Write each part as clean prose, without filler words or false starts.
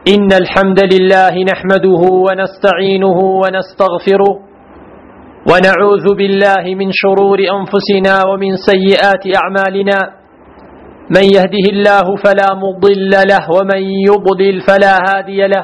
إن الحمد لله نحمده ونستعينه ونستغفره ونعوذ بالله من شرور أنفسنا ومن سيئات أعمالنا. من يهده الله فلا مضل له ومن يضلل فلا هادي له.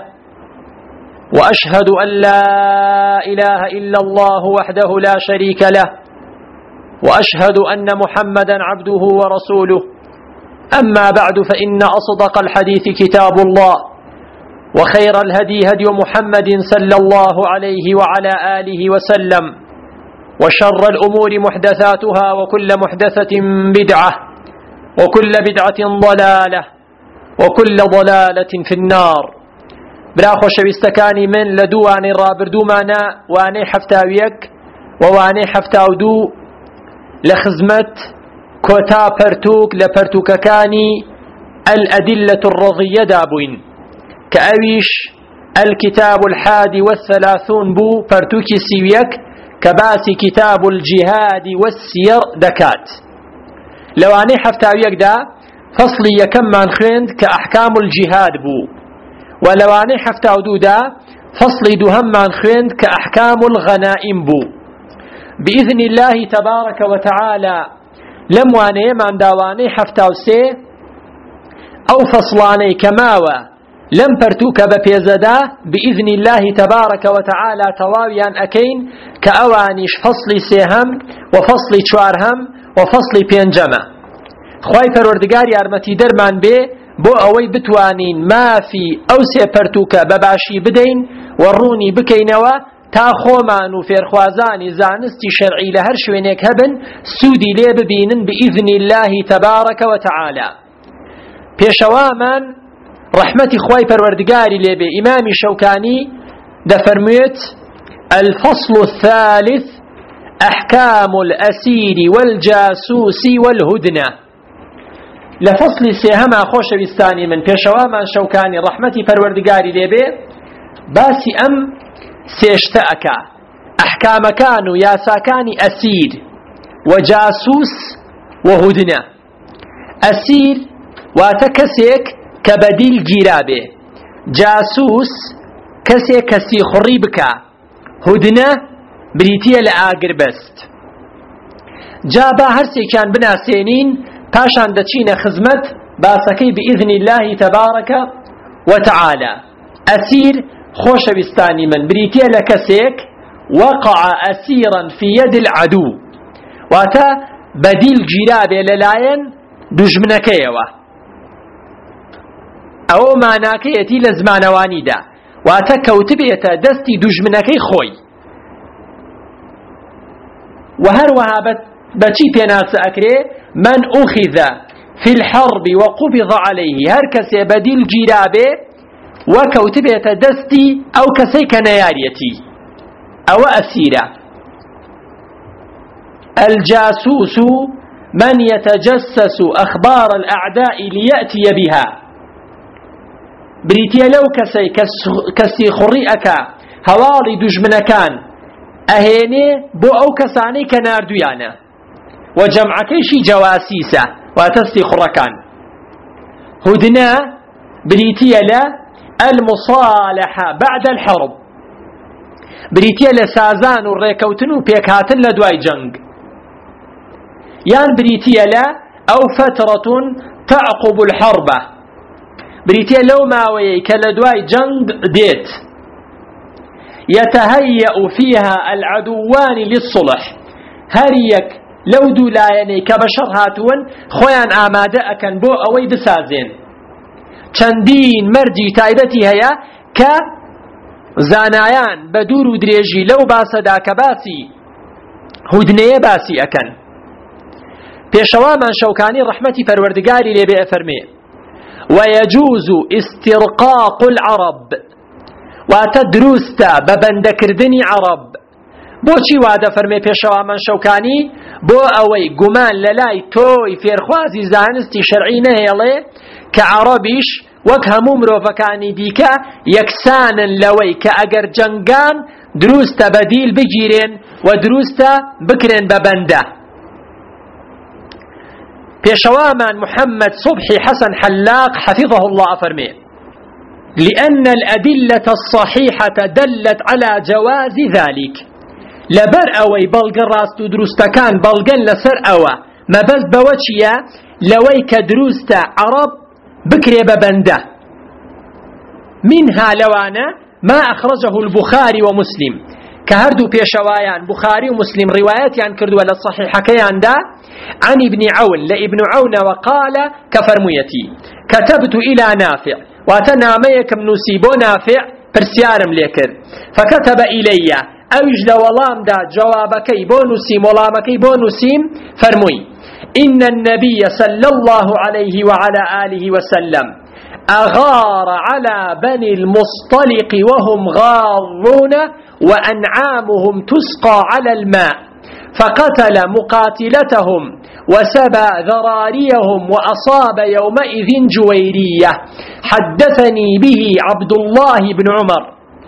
وأشهد أن لا إله إلا الله وحده لا شريك له، وأشهد أن محمدا عبده ورسوله. أما بعد، فإن أصدق الحديث كتاب الله، وخير الهدي هدي محمد صلى الله عليه وعلى آله وسلم، وشر الأمور محدثاتها، وكل محدثة بدعة، وكل بدعة ضلالة، وكل ضلالة في النار. برا خوشویستەکانی من لە دووانەی ڕابردوومانە، وانەی حەفتاویەک و وانەی حەفتاودوو لە خزمەت کۆتا پەرتووک لە پەرتووکەکانی الأدلة الرضية دابووین کە ئەویش الكتاب الحادي والثلاثون بوو، پەرتووکی سیویەک کە باسی كتاب الجهاد والسير دەکات. لەوانەی حەفتاویەکدا فەصلی یەکەممان خوێند کە ئەحکام الجهاد بوو، ولوانەی حەفتاودوودا فەصلی دووهەممان خوێند کە ئەحکام الغەنائم بوو. بإذن الله تبارك وتعالى لەم وانەیەمان داوانەی حەفتاوسێ ئەو فەصلانەی کەماوە لەم پەرتووکە بە پێزەدا بإذن الله تبارك وتعالى تەواویان ئەکەین کە ئەوانیش فەصلی سێهەم و فەصلی چوارهەم و فەصلی پێنجەمە. خوای پەروەردگار یارمەتی دەرمان بێ بۆ ئەوەی بتوانین مافی ئەو سێ پەرتووکە بەباشی بدەین و ڕوونی بکەینەوە تا خۆمان و فێرخوازانی زانستی شەرعی لە هەر شوێنێک هەبن سوودی لێ ببینن بإذن الله تبارك وتعالى. پێشەوامان ڕەحمەتی خوای پەروەردگاری لێبێ ئیمامی شەوکانی دەفەرموێت الفصل الثالث أحكام الأسير والجاسوس والهدنة. لفصل سيهما خوشویستانی من پێشەوامان شەوکانی ڕەحمەتی پەروەردگاری لێبێ باسی ئەم سێشتەکە ئەحکامەکان و یاساکانی ئەسیر و جاسوس و هودنە. ئەسیر واتە کەسێک کە بەدیل گیرا بێ، جاسوس کەسێک کە سیخوڕی بکە، هودنە بریتیە لە ئاگربەست. جا با هەرسێکیان بناسێنین پاشان دەچینە خزمەت باسەکەی بإذن الله تبارك وتعالى. ئەسیر خۆشەویستانی من بریتیە لە کەسێک وقع ئەسیرا في يد العدو، واتە بەدیل گیرا بێ لەلایەن دوژمنەکەیەوە. ئەوە ماناکەیەتی لە زمانەوانیدا، واتە کەوتبێتە دەستی دوژمنەکەی خۆی. و هەروەها بەچی پێناسە ئەکرێ من أخذ في الحرب وقبض عليه، هەر کەسێ بەدیل گیرا بێ وەکەوتبێتە دەستی ئەو کەسەی کە نەیاریەتی، ئەوە ئەسیرە. الجاسوس من يتجسس أخبار الأعداء ليأتي بها. بریتیە لەو کەسی خوڕی ئەکا هەواڵی دوژمنەکان ئەهێنێ بۆ ئەو کەسانەی کە ناردویانە، و جەمعەکەیشی جەواسیسە واتە سیخوڕەکان. هودنە بریتیە لە المصالحة بعد الحرب، بریتیە لە سازان و ڕێکەوتن و پێکهاتن لە دوای جەنگ، یان بریتیە لە ئەو فترة تعقب الحرب، بریتیە لەو ماوەیەی کە لە دوای جەنگ دێت. يتهيأ فيها العدوان للصلح، هەر یەک لەو دوو لایەنەی کە بەشەڕ هاتوون خۆیان ئامادە ئەکەن بۆ ئەوەی بسازێن. چەندین مەرجی تایبەتی هەیە کە زانایان بە دوور و درێژی لەو باسەدا کە باسی هودنەیە باسی ئەکەن. پێشەوامان شەوکانی ڕەحمەتی پەروەردگاری لێبێ ئەفەرمێ ويجوز استرقاق العرب، واتە دروستە بە بەندەکردنی عەرەب. بۆچی وا دەفەرمێ پێشەوامان شەوکانی؟ بۆ ئەوەی گومان لە لای تۆی فێرخوازی زانستی شەرعی نەهێڵێ کە عەرەبیش وەک هەموو مرۆڤەکانی دیکە یەکسانن لەوەی کە ئەگەر جەنگان دروستە بەدیل بگیرێن و دروستە بکرێن بە بەندە. پێشەوامان محەممەد صبحی حەسەن حەلاق حەفیظه الله فەرمێ لأن الأدلة الصحيحة دلت على جواز ذلك. لبر أوي بلغ راست دروستكان بلغن لسر أوى ما بس بوچيا لوي كدروست عرب بكري ببنده. منها لوانا ما أخرجه البخاري ومسلم كهردو بيشوايان بخاري ومسلم روايات عن كردو ولا الصحيح كيان دا عن ابن عون لابن عون وقال كفرميتي كتبت إلى نافع واتناميكم نسيبو نافع برسيارم ليكر فكتب إلي أوج لولام دا جوابكي بونسيم ولامكي بونسيم فرمي إن النبي صلى الله عليه وعلى آله وسلم أغار على بني المصطلق وهم غاضون وأنعامهم تسقى على الماء فقتل مقاتلتهم وسبى ذراريهم وأصاب يومئذ جويرية. حدثني به عبد الله بن عمر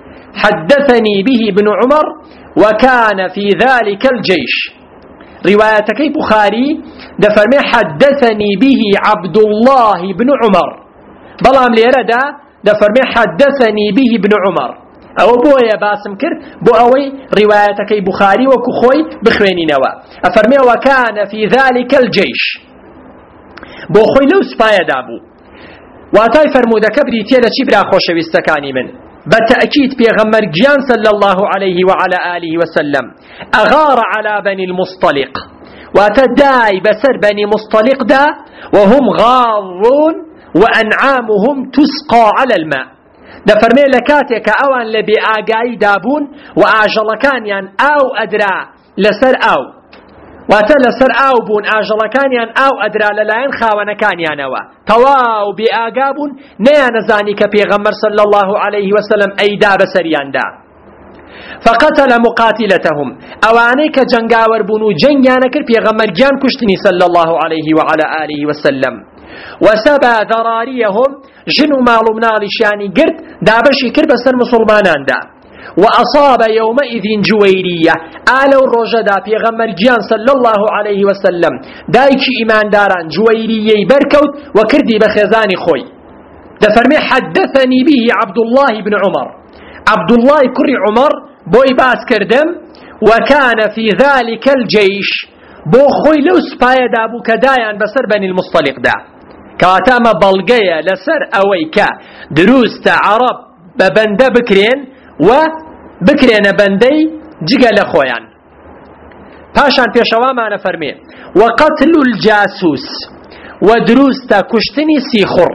وكان في ذلك الجيش. روايتك بخاري دفرمي حدثني به عبد الله بن عمر بلام ليردا دفرمي حدثني به ابن عمر او بويا باسم كر بو اوي روايتك بخاري وكخوي بخويني نوا افرمي وكان في ذلك الجيش بو خوي لو سبايا دابو واتاي فرمودا كبري تيلا شبرا خوشويستكاني من بالتأكيد بيغمر جيان صلى الله عليه وعلى آله وسلم أغار على بني المصطلق وتداي بسر بني مصطلق دا وهم غاضون وأنعامهم تسقى على الماء. دفرمي لكاتك أوان لبي آقاي دابون وآجلكان يان أو أدرا لسر أو واتلسر أو بون آجلكان يان أو أدرا للاين خاونكان يانوا تواو بآقابون نيان زانيك بيغمر صلى الله عليه وسلم أي داب سريان دا فقتل مقاتلتهم أوانيك جنگاور بونو جنگانكر بيغمر جان كشتني صلى الله عليه وعلى آله وسلم وسبى ذراريهم جنو مالو منالشاني قرد دابشي كرب سر مسلمانان دا وأصاب يومئذ جويرية آلو الرجدا بيغمر جان صلى الله عليه وسلم دايك إيمان داران جويرية بركوت وكردي بخزاني خوي دفرمي حدثني به عبد الله بن عمر عبد الله كري عمر بوي باس كردم وكان في ذلك الجيش بو خوي لو سبايا دابو كدايان بسر بني المصطلق دا كاتاما بلغية لسر أويكا دروست عرب ببنده بكرين وبكرين بندي جيغا لخويان باشان بيشوا معنا فرمي وقتل الجاسوس ودروست كشتني سيخر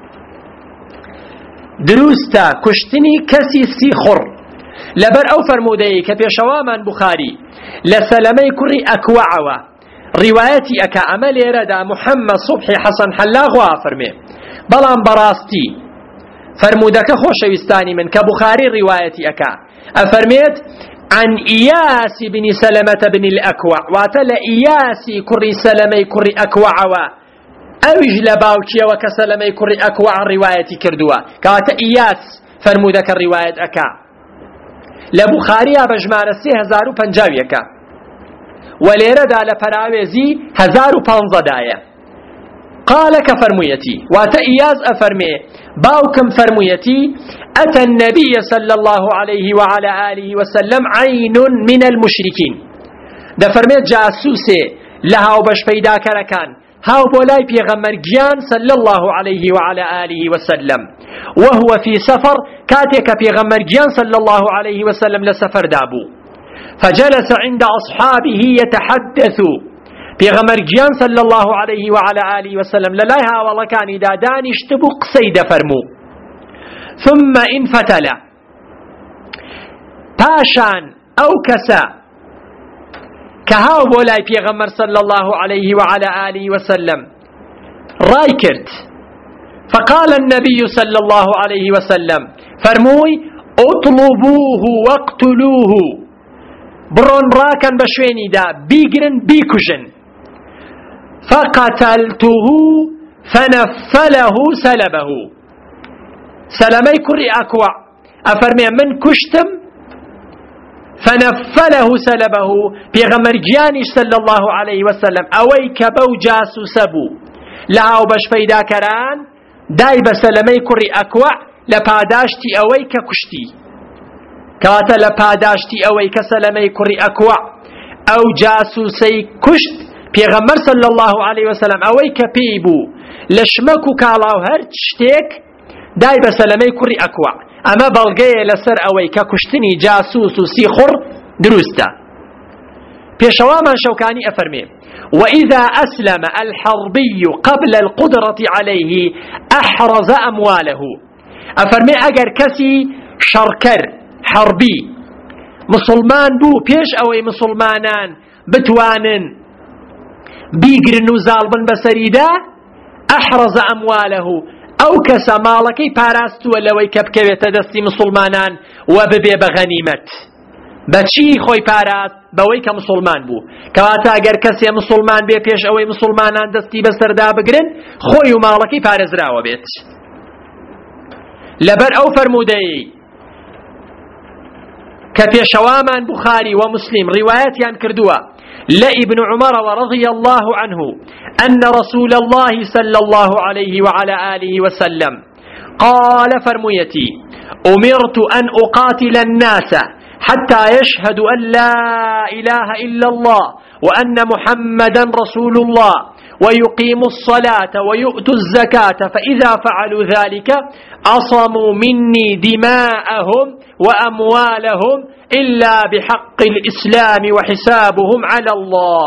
دروست كشتني كسي سيخر لبر أو فرمودي كبيشوا من بخاري لسلمي كري أكوعوا روايتي أكا أمل يردا محمد صبحي حسن حلاغ وافرمي بلان براستي فرمودك خوشويستاني من كبخاري روايتي أكا أفرميت عن إياس بن سلمة بن الأكوع واتل إياسي كري سلمي كري أكوع أوج لباوكي وكسلمي كري أكوع روايتي كردوا كات إياس فرمودك الرواية أكا لبخاري بجمار السي 1050 وليرة دا لفراوزي 1015 داية قال كفرميتي وات إياس أفرمي باوكم فرميتي أتى النبي صلى الله عليه وعلى آله وسلم عين من المشركين دا فرميت جاسوسي لها وبش فيدا كركان هاو بولاي بيغمر جيان صلى الله عليه وعلى آله وسلم وهو في سفر كاتك بيغمر جيان صلى الله عليه وسلم لسفر دابو فجلس عند أصحابه يتحدث بيغمر جيان صلى الله عليه وعلى آله وسلم للايها والله كان إذا دانش تبق سيد فرمو ثم انفتل باشان أو كسا كهاو بولاي بيغمر صلى الله عليه وعلى آله وسلم رايكرت فقال النبي صلى الله عليه وسلم فرموي اطلبوه واقتلوه برون راكن بشويني دا بيجرن بيكوجن فقتلته فنفله سلبه سلمي كري أكوع أفرمي من كشتم فنفله سلبه بيغمر جيانش صلى الله عليه وسلم أويك بو جاسو سبو لهاو بش فيدا كران داي بسلمي كري أكوع لپاداشتی ئەوەی کە کوشتی کەواتە لە پاداشتی ئەوەی کە سەلەمەی کوڕی ئەکوع ئەو جاسوسەی کوشت پێغەمبەر صلی الله عليه وسلم ئەوەی کە پێی بوو لە شمەک و کاڵاو هەر شتێک دای بە سەلەمەی کوڕی ئەکوع ئەمە بەڵگەیە لەسەر ئەوەی کە کوشتنی جاسوس و سیخڕ دروستە. پێشەوامان شەوکانی ئەفەرمێ وإذا أسلم الحربي قبل القدرة عليه أحرز أمواله. أفرمي أجر كسي شركر حربي مسلمان بو بيش أوي مسلمانان بتوانن بيقرن وزالبن بسريدا أحرز أمواله أو كسا مالكي باراستو لوي كبكوية دستي مسلمانان وببي بغنيمت بچی خۆی پاراست بەوەی کە مسلمان بوو کەواتە ئەگەر کەسێ مسلمان بێ پێش ئەوەی مسلمانان دەستی بەسەردا بگرن خۆی و ماڵەکەی پارێزراوە بێت. لەبەر ئەو فەرموودەی کە پێشەوامان بوخاری و مسلم ڕیوایەتیان کردووە لە ابن عمر رضي الله عنه أن رسول الله صلى الله عليه وعلى آله وسلم قال فرميتي أمرت أن أقاتل الناس حتى يشهدوا أن لا إله إلا الله وأن محمدا رسول الله ويقيموا الصلاة ويؤتوا الزكاة فإذا فعلوا ذلك عصموا مني دماءهم وأموالهم إلا بحق الإسلام وحسابهم على الله.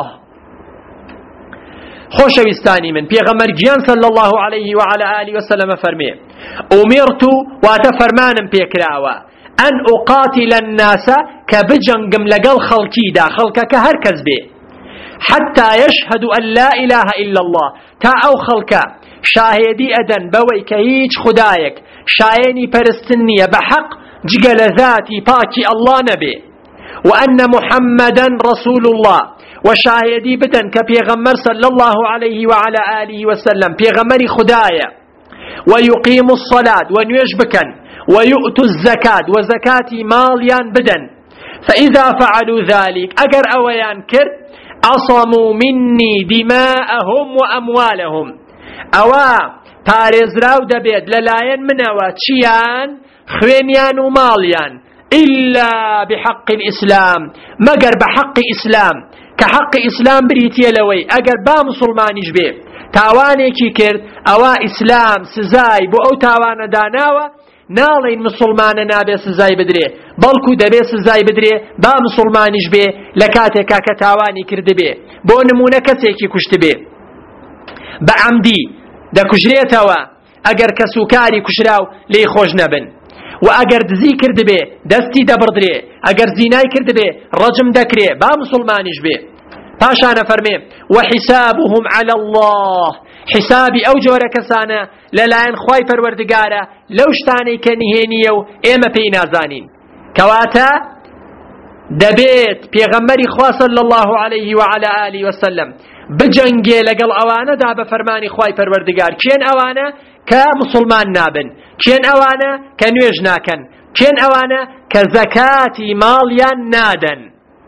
خوشويستاني من پیغمبر گیان صلى الله عليه وعلى آله وسلم فرمي أمرت واتفرمان پیکراوا أن أقاتل الناس كبجنقم لقل خلقي دا خلقك هركز به حتى يشهدوا أن لا إله إلا الله تا أو خلقا شاهدي أدن بويك هيج خدايك شايني پرستنية بحق جقل ذاتي باكي الله نبي وأن محمدا رسول الله وشاهدي بدن كبيغمر صلى الله عليه وعلى آله وسلم بيغمري خدايا ويقيم الصلاة ونيش بكن ويؤتوا الزكاة وزكاة ماليان بدن فإذا فعلوا ذلك أجر أويان كر عصموا مني دماءهم وأموالهم أوا بارزراو دبيد للاين منوا تشيان خوينيان وماليان إلا بحق الإسلام مجر بحق إسلام كحق إسلام بريتي لوي أجر با مسلمانيش بيه تاواني كي كرد أوا إسلام سزاي بو أو تاوان داناوا ناڵین مسلمانە نابێ سزای بدرێ بەڵکو دەبێ سزای بدرێ با مسلمانیش بێ لە کاتێکا کە تاوانی کرد بێ بۆ نمونە کەسێکی کوشت بێ بە عەمدی دەکوژرێتەوە ئەگەر کە سوکاری کوژراو لێی خۆش نەبن و ئەگەر دزی کرد بێ دەستی دەبڕدرێ ئەگەر زینای کرد بێ ڕەجم دەکرێ با مسلمانیش بێ. پاشانە فەرمێ وحسابهم على الله حسابي أو جورا كسانا للاين خواي پروردگارا لو شتاني كنهينيو ايما بينا زانين كواتا دبيت پیغمبري خوا صلى الله عليه وعلى آله وسلم بجنگي لقل اوانا دا بفرماني خواي پروردگار كين اوانا كمسلمان نابن كين اوانا كنويج ناكن كين اوانا كزكاتي ماليان نادن.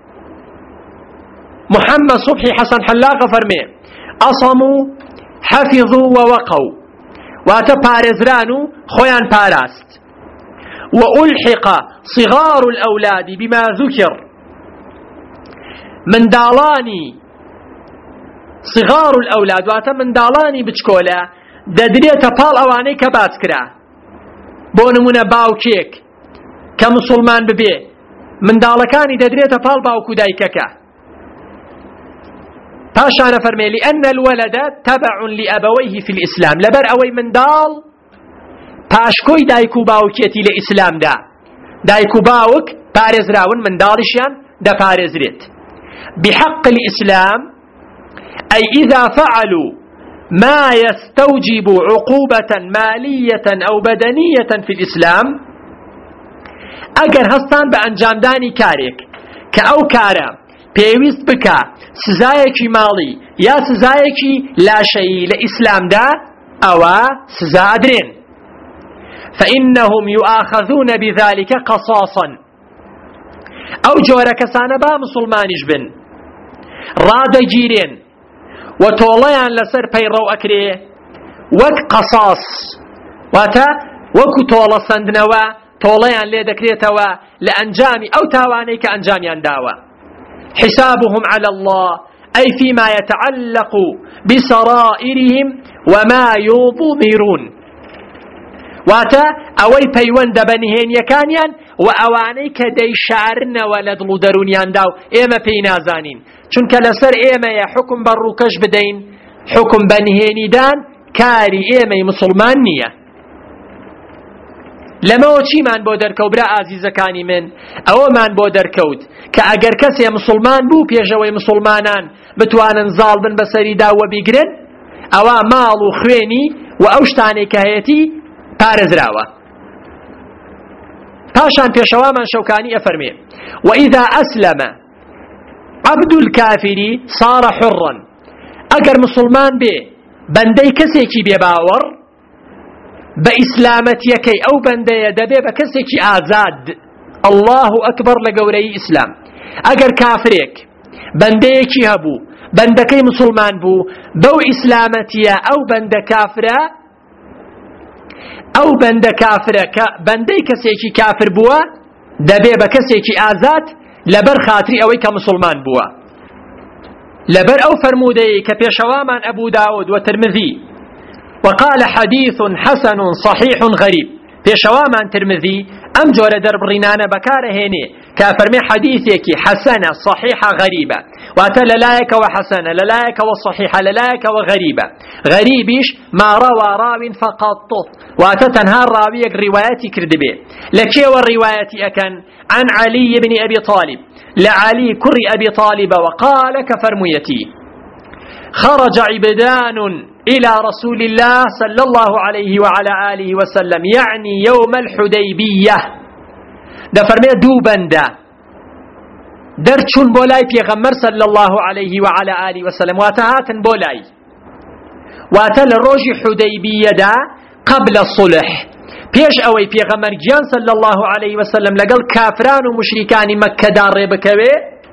محمد صبحي حسن حلاق فرمي أصموا حفظوا ووقوا واتا بارزرانو خويان باراست وألحق صغار الأولاد بما ذكر من دالاني صغار الأولاد واتا من دالاني بچكولا ددريتا پال اواني كبات كرا بونمونا باوكيك كمسلمان ببي من دالكاني ددريتا پال باوكو دايككا پاشانە فەرمێ لأن الولد تبع لأبويه في الإسلام لبر أوي من دال پاشکۆی دایک و باوکێتی لە ئیسلامدا دایک و باوک پارێزراون من داڵیشیان دەپارێزرێت بحق الإسلام أي إذا فعلوا ما يستوجب عقوبة مالية أو بدنية في الإسلام أجر هستان بأنجامداني كاريك كأو كارا پێویست بکە سزایەکی ماڵی یا سزایەکی لاشەیی لە ئیسلامدا ئەوە سزا ئەدرێن فإنهم يؤاخذون بذلك قصاصا ئەو جۆرە کەسانە با مسلمانیش بن ڕادەگیرێن و تۆڵەیان لەسەر پەیڕەو ئەکرێ وەک قەساس واتە وەکو تۆڵە سەندنەوە تۆڵەیان لێ دەکرێتەوە لە ئەنجامی ئەو تاوانەی کە ئەنجامیان داوە. حسابهم على الله أي فيما يتعلق بسرائرهم وما يضمرون. واتا اوي پەیوەند بەنهێنیەکانیان و ئەوانەی کە دەیشارنەوە لە دڵ و دەرونیان داو ئێمە پێی نازانین، چونکە لەسەر ئێمەیە حکم بەڕووکەش بدەین. حکم بەنهێنیدان کاری ئێمەی مسلمان نییە. لەمەوە چیمان بۆ دەرکەوت برا ئازیزەکانی من؟ ئەوەمان بۆ دەرکەوت کە ئەگەر کەسێ مسلمان بوو پێشەوەی مسلمانان بتوانن زاڵ بن بەسەریدا وە بیگرن، ئەوە ماڵ و خوێنی و ئەو شتانێک کە هەیەتی پارێزراوە. پاشان پێشەوامان شەوکانی ئەفەرمێ وإذا أسلم عبد الكافر صار حرا. ئەگەر مسلمان بێ بەندەی کەسێکی بێباوەڕ بە ئیسلامەتیەکەی ئەو بەندەیە دەبێ بە کەسێکی ئازاد. الله ئەکبەر لە گەورەی ئیسلام. ئەگەر کافرێک بەندەیەکی هەبوو بەندەکەی مسلمان بوو بەو ئیسلامەتیە ئەو بەندە کافرە، ئەو بەندە کافرە کە بەندەی کەسێکی کافر بووە دەبێ بە کەسێکی ئازاد لەبەر خاتری ئەوەی کە مسلمان بووە. لەبەر ئەو فەرمودەیە کە پێشەوامان ئەبوو داود و ترمذی وقال حديث حسن صحيح غريب. پێشەوامان ترمذی ئەم جۆرە دەربڕینانە بەکارەهێنێ کە فەرمێ حەدیثێکی حەسەنە صحیحە غەریبە، واتە لەلایەکەوە حەسەنە لەلایەکەوە صحیحە لەلایەکەوە غەریبە. غەریبیش ما ڕەوا ڕاوین فەقەط، واتە تەنها ڕاویەک ڕیوایەتی کردبێ. لە کێوە ڕیوایەتی ئەکەن؟ عن علي بن أبي طالب، لعلي كري أبي طالب وقال كفرميتي خرج عبدان إلى رسول الله صلى الله عليه وعلى آله وسلم يعني يوم الحديبية. ده فرمي دو بندا درچون بولاي پیغمبر صلى الله عليه وعلى آله وسلم واتهاتن بولاي واتل روج حديبية دا قبل الصلح پیش اوي پیغمبر جان صلى الله عليه وسلم لقل كافران و مشركان مكة دار ريبكوي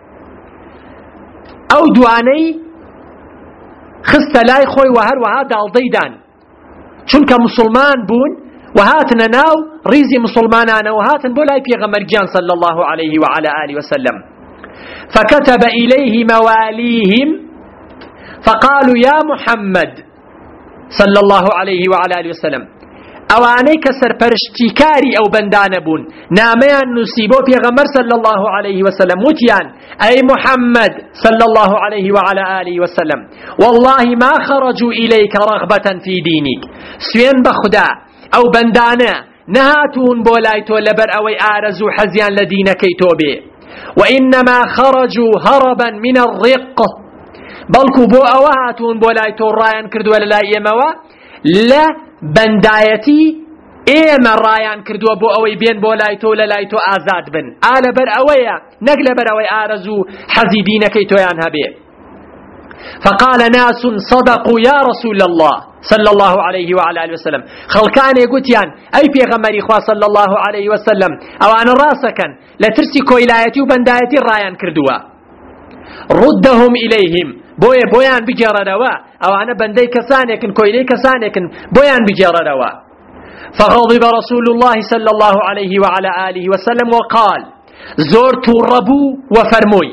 او دواني خست لای خۆی و هەروەها داڵدەیدان، چونکە مسلمان بوون و هاتنە ناو ڕیزی مسلمانانە و هاتن بۆ لای پێغەمبەرگیان صلى الله عليه وعلى آله وسلم. فكتب إليه مواليهم فقالوا يا محمد صلى الله عليه وعلى آله وسلم. ئەوانەی کە سەرپەرشتیکاری ئەو بەندانە بوون نامەیان نووسی بۆ پێغەمبەر صلى الله عليه وسلم وتیان أي محمد صلى الله عليه وعلى آله وسلم والله ما خرجوا إليك رغبة في دينك. سوێن بەخدا ئەو بەندانە نەهاتوون بۆ لای تۆ لەبەر ئەوەی ئارەزوو حەزیان لە دینەکەی تۆ بێ، وإنما خرجوا هربا من الرق، بەڵکو بۆ ئەوە هاتوون بۆ لای تۆ ڕایان کردووە لە لای ئێمەوە لە بەندایەتی ئێمە ڕایان کردووە بۆ ئەوەی بێن بۆ لای تۆ لە لای تۆ ئازاد بن، لەبەر ئەوەیە نەک لەبەر ئەوەی ئارەزوو حەزی دینەکەی تۆیان هەبێ. فقال ناس صدقوا يا رسول الله صلى الله عليه وعلى آله وسلم. خەڵکانێ گوتیان ئەی پێغەمبەری خوا صلى الله عليه وسلم ئەوانە ڕاستەکەن لە ترسی کۆیلایەتی و بەندایەتی ڕایان کردووە. ردهم إليهم، بۆیان بگێڕەرەوە، ئەوانە بەندەی کەسانێکن کۆیلەی کەسانێکن بۆیان بگێڕەرەوە. فغضب رسول الله صلى الله عليه وعلى آله وسلم وقال زۆر تووڕەبوو وفەرمووی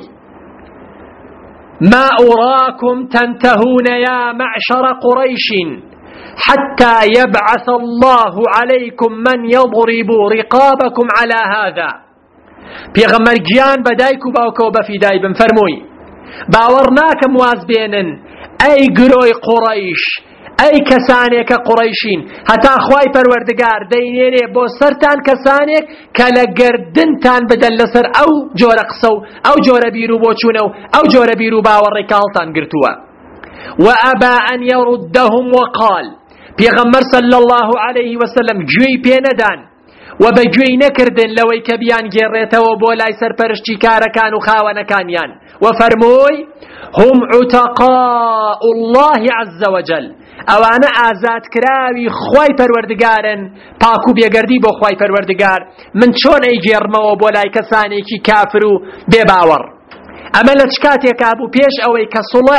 ما أراكم تنتهون يا معشر قريش حتى يبعث الله عليكم من يضرب رقابكم على هذا. پێغەمبەر گیان بە دایک و باوکەوە بەفیدای بن فەرمووی باوەڕ ناکەم واز بێنن ئەی گرۆی قوڕەیش، ئەی کەسانێکە قوڕەیشین، هەتا خوای پەروەردگار دەیێنێ بۆ سەرتان کەسانێک کە لە گردنتان بدەن لەسەر ئەو جۆرە قسە و ئەو جۆرە بیر و بۆچوونە و ئەو جۆرە بیر و باوەڕێک کاڵتان گرتووە. وأبى أن يردهم وقال پێغەمبەر صلى الله عليه وسلم گوێی پێ نەدان و بەگوێی نەکردن لەوەی کە بیان گێڕێتەوە بۆ لای سەرپەرشتی کارەکان و خاوەنەکانیان و فەرمووی هم عتقاء الله عز وجل، ئەوانە ئازادکراوی خوای پەروەردگارن، پاک و بێگەردی بۆ خوای پەروەردگار، من چۆن ئەیگێڕمەوە بۆ لای کەسانێکی کافر و بێباوەڕ. ئەمە لە چ کاتێکا بوو؟ پێش ئەوەی کە سوڵح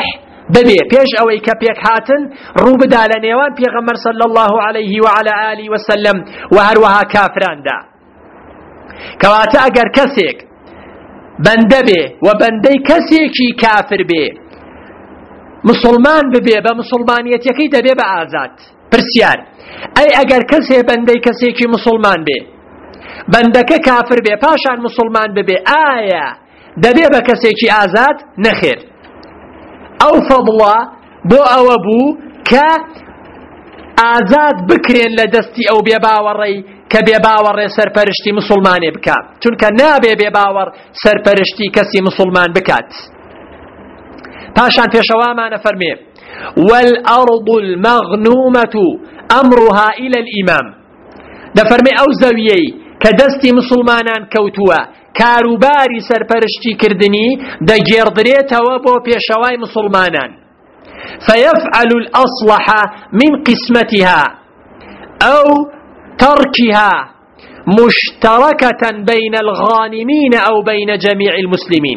ببێ پێش ئەوەی کە پێک هاتن ڕوو بدا لە نێوان پێغەمبەر صلی الله عليه وعلى آله وسلم و هەروەها کافراندا. کەواتە ئەگەر کەسێک بەندە بێ و بەندەی کەسێکی کافر بێ مسلمان ببێ بە مسلمانیەتەکەی دەبێ بە ئازاد. پرسیار ئەی ئەگەر کەسێ بەندەی کەسێکی مسلمان بێ بەندەکە کافر بێ پاشان مسلمان ببێ ئایا دەبێ بە کەسێکی ئازاد؟ نەخێر. ئەو فەضڵە بۆ ئەوە بوو کە ئازاد بکرێن لە دەستی ئەو بێباوەڕەی کە بێباوەڕێ سەرپەرشتی مسلمانێ بکات، چونکە نابێ بێباوەڕ سەرپەرشتی کەسی مسلمان بکات. پاشان پێشەوامانە فەرمێ والأرض المغنومة أمرها إلى الإمام. دەفەرمێ ئەو زەویەی کە دەستی مسلمانان کەوتووە کاروباری سەرپەرشتی کردنی دەگێڕدرێتەوە بۆ پێشەوای مسلمانان. فيفعل الأصلح من قسمتها أو تركها مشتركة بين الغانمين أو بين جميع المسلمين.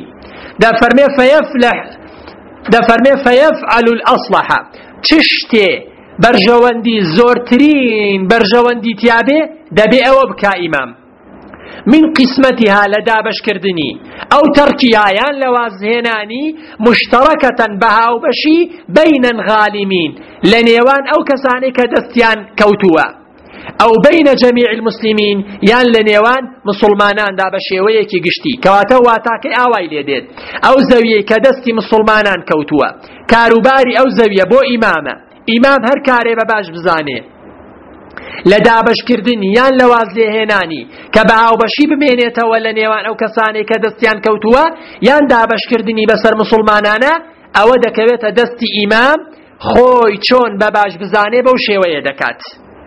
دەفەرمێ فيفعل الأصلح چشتێ بەرژەوەندی زۆرترین بەرژەوەندی تیابێ دەبێ ئەوە بکا ئیمام. من قسمتها لدابشكردني أو تركها يان لوازهناني مشتركة بها وبشي بين الغالمين لنيوان أو كساني كدستيان كوتوا أو بين جميع المسلمين يان لنيوان مسلمانان دابشي ويكي قشتي كواتو واتاكي آواي ليديد أو زوية كدستي مسلمانان كوتوا كاروباري أو زوية بو إمام هر كاري بباش بزاني لە دابشکردنی یان لە وازلێهێنانی کە بە هاوبەشی بمێنێتەوە لە نێوان ئەو کەسانێک کە دەستیان کەوتووە یان دابشکردنی بەسەر مسلمانانە ئەوە دەکەوێتە دەستی ئیمام خۆی چۆن بە باش بزانێ بەو شێوەیە دەکات.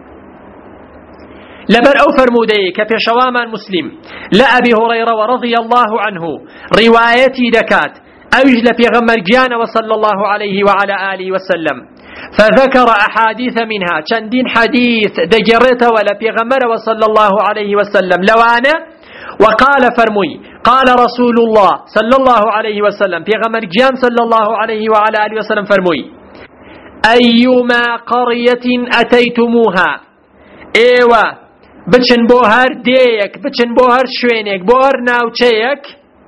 لەبەر ئەو فەرموودەیە کە پێشەوامان مسلم لە ئەبی هورەیرە رضی الله عنه ڕیوایەتی دەکات ئەویش لە پێغەمبەر گیانەوە صلی الله عليه وعلى آله وسلم فذكر أحاديث منها چندين حديث دجرته ولا بيغمر وصلى الله عليه وسلم لوانا وقال فرمي قال رسول الله صلى الله عليه وسلم بيغمر جان صلى الله عليه وعلى آله وسلم فرمي أيما قرية أتيتموها ايوه بچن بوهر ديك بچن بوهر شوينك بوهر ناوچيك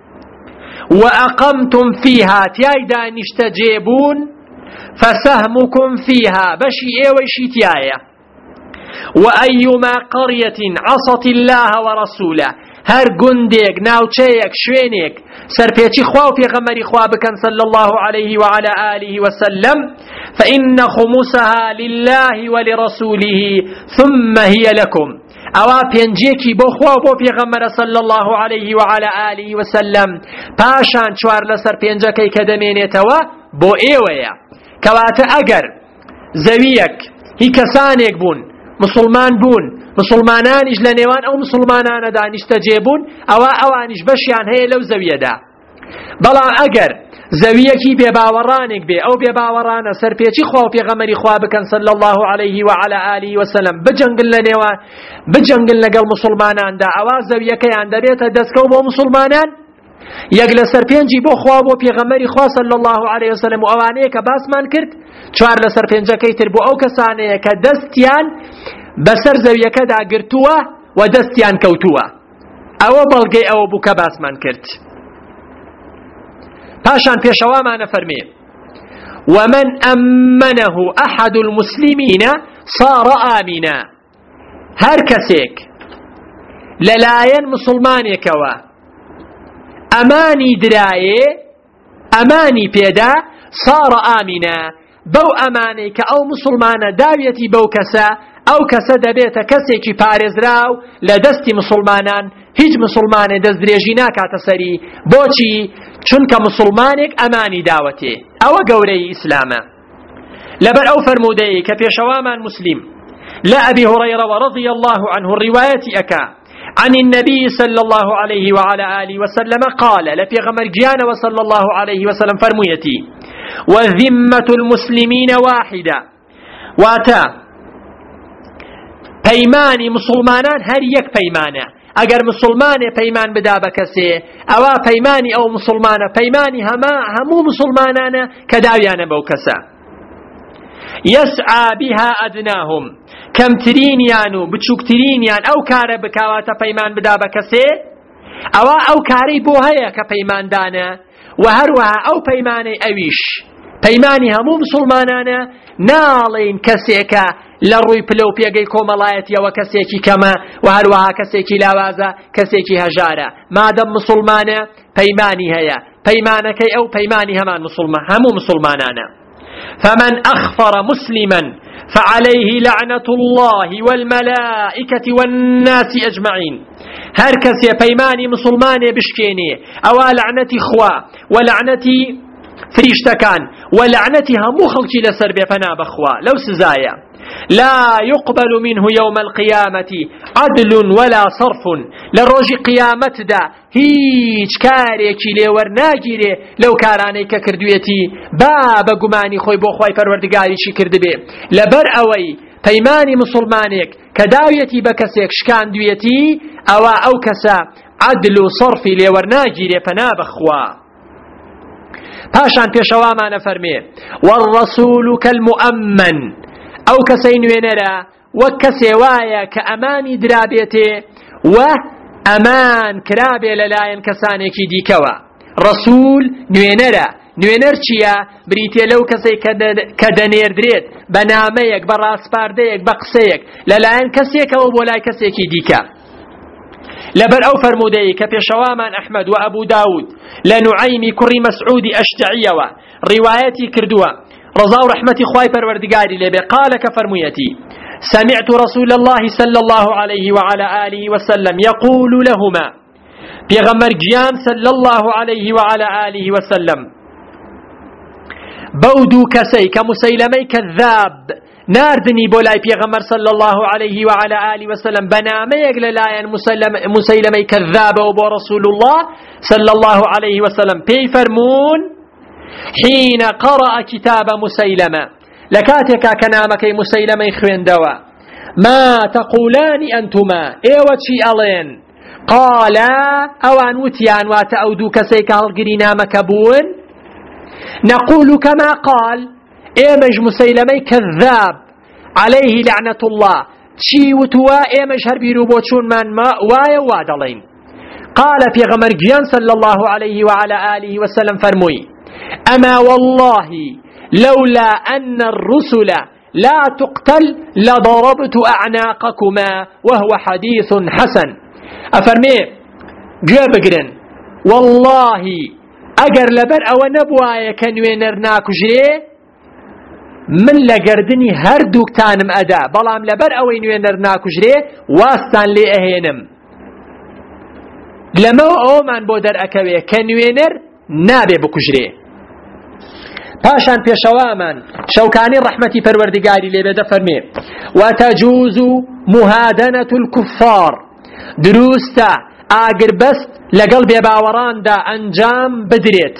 وأقمتم فيها تيايدا نشتجيبون فسهمكم فيها بشي ايوشي تيايا وأيما قرية عصت الله ورسوله هر قنديك ناوچيك شوينيك سرپيچي خواو في غمري خوابكن صلى الله عليه وعلى آله وسلم فإن خمسها لله ولرسوله ثم هي لكم ئەوا پێنجێکی بۆ خوا بۆ پێغەمبەر صلی الله عليه وعلى آله وسلم پاشان چوار لەسەر پێنجەکەی کە دەمێنێتەوە بۆ ئێوەیە. کەواتە ئەگەر زەویەک هی کەسانێک بوون مسلمان بوون مسلمانانیش لە نێوان ئەو مسلمانانەدا نیشتەجێبوون ئەوە ئەوانیش بەشیان هەیە لەو زەویەدا. بەڵام ئەگەر زەویەکی بێباوەڕانێک بێ ئەو بێباوەڕانە سەرپێچی خوا و پێغەمبەری خوا بکەن صلی الله عليه وعلى آله وسلم بجەنگن لە نێوان بجەنگن لەگەڵ مسلماناندا ئەوا زەویەکەیان دەبێتە دەستکەوت بۆ مسلمانان یەک لەسەر پێنجی بۆ خوا بۆ پێغەمبەری خوا صلی الله عليه وسلم و ئەوانەیە کە باسمان کرد چوار لەسەر پێنجەکەی تر بۆ ئەو کەسانەیە کە دەستیان بەسەر زەویەکەدا گرتووە و دەستیان کەوتووە. ئەوە بەڵگەی ئەوە بوو کە باسمان کرد. پاشان پێشەوامانە فەرمێ ومن أمنه أحد المسلمين صار آمنا. هر کەسێک لەلایەن مسلمانێکەوە ئەمانی درایێ ئەمانی پێدا صار آمنا بەو ئەمانەی کە ئەو مسلمانە داوێتی بەو کەسە ئەو کەسە دەبێتە کەسێکی پارێزراو لە دەستی مسلمانان هیچ مسلمانێ دەستدرێژی ناکاتە سەری. بۆچی؟ چونکە مسلمانێک ئەمانی داوەتێ. ئەوە گەورەی ئیسلامە. لەبەر ئەو فەرموودەیە کە پێشەوامان مسلم لە ئەبی هورەیرە رضی الله عنه ڕیوایەتی ئەکا عن النبي صلى الله عليه وعلى آله وسلم قال لبيغمر جيانا وصلى الله عليه وسلم فرميتي وذمة المسلمين واحدة واتا پەیمانی مسلمانان هەر یەک پەیمانە ئەگەر مسلمانێ پەیمان بدا بە کەسێ ئەوە پەیمانی ئەو مسلمانە پەیمانی هەموو مسلمانانە کە داویانە بەو کەسە. يسعى بها أدناهم كمترينيان بچوكترينيان أو كار بكاوات پەیمان بدا بە کەسێ ئەوە ئەو کارەی بۆ هەیە کە پەیمان دانە و هەروەها ئەو پەیمانەی ئەویش پەیمانی هەموو مسلمانانە ناڵێن کەسێکە لە ڕووی پلە و پێگەی کۆمەڵایەتیەوە کەسێکی کەمە و هەروەها کەسێکی لاوازە کەسێکی هەژارە مادەم مسلمانە پەیمانی هەیە پەیمانەکەی ئەو پەیمانی هەموو مسلمانانە. فمن أخفر مسلما فعليه لعنة الله والملائكة والناس أجمعين. هر کسی پەیمانی مسلمانێ بشکێنێ ئەوە لعنەتی خوا و لعنەتی فریشتەکان و لعنەتی هەموو خەڵکی لەسەر بێ پەنا بەخوا لەو سزایە. لا يقبل منه يوم القيامة عدل ولا صرف. لروج قيامت دا هیچ کارێکی لێوەرناگیرێ لەو کارانەی کە کردوێتی بە گومانی خۆی بۆ خوای پەروەردگاریشی کردبێ لەبەر ئەوەی پەیمانی مسلمانێک کە داویەتی بە کەسێک شکاندوێتی ئەوە ئەو کەسە عدل و صرفی لێوەرناگیرێ پەنا بەخوا. پاشان پێشەوامانە فەرمێ والرسول كالمؤمن. ئەو کەسەی نوێنەرە وەک کەسێ وایە کە ئەمانی درابێتێ و ئەمان کرابێ لەلایەن کەسانێکی دیکەوە. ڕەسوول نوێنەرە. نوێنەر چییە؟ بریتێ لەو کەسەی کە دەنێردرێت بە نامەیەک بە ڕاستپاردەیەک بە قسەیەک لەلایەن کەسێکەوە بۆ لای کەسێکی دیکە. لەبەر ئەو فەرمودەی کە پێشەوامان ئەحمەد و ئەبوو داود لە نوعەیمی کوڕی مەسعودی ئەشجعیەوە ڕیوایەتی کردووە رضا و رحمتي خواي پروردگاري لبي قال كفرميتي سمعت رسول الله صلى الله عليه وعلى آله وسلم يقول لهما بيغمر جيان صلى الله عليه وعلى آله وسلم بودو كسي كمسيلمي كذاب ناردني بولاي بيغمر صلى الله عليه وعلى آله وسلم بنامي يقللاين مسيلمي كذاب وبو رسول الله صلى الله عليه وسلم بيفرمون حين قرأ كتاب مسيلمة لكاتك كنامك مسيلمة خوين دوا ما تقولان أنتما ايوتشي ألين قالا أوان وتيان واتأودو كسيك هالقرينا مكبون نقول كما قال ايمج مسيلمة كذاب عليه لعنة الله تشي وتوا ايمج هربي روبوتشون من ما وايا وادلين. قال في غمر جيان صلى الله عليه وعلى آله وسلم فرموي أما والله لولا أن الرسل لا تقتل لضربت أعناقكما وهو حديث حسن. أفرمي جاب قرن والله أجر لبر أو نبوايا كنوينر ناكجري من لقردني هردوك تانم أدا بلام لبر أو نوينر ناكجري واستان لي أهينم لما أومان بودر أكوي كنوينر نابي بكجري. پاشان پێشەوامان شەوکانی ڕەحمەتی پەروەردگاری لێبێدە فەرمێ وتجوز مهادنة الكفار. دروستە ئاگربەست لەگەڵ بێباوەڕاندا ئەنجام بدرێت.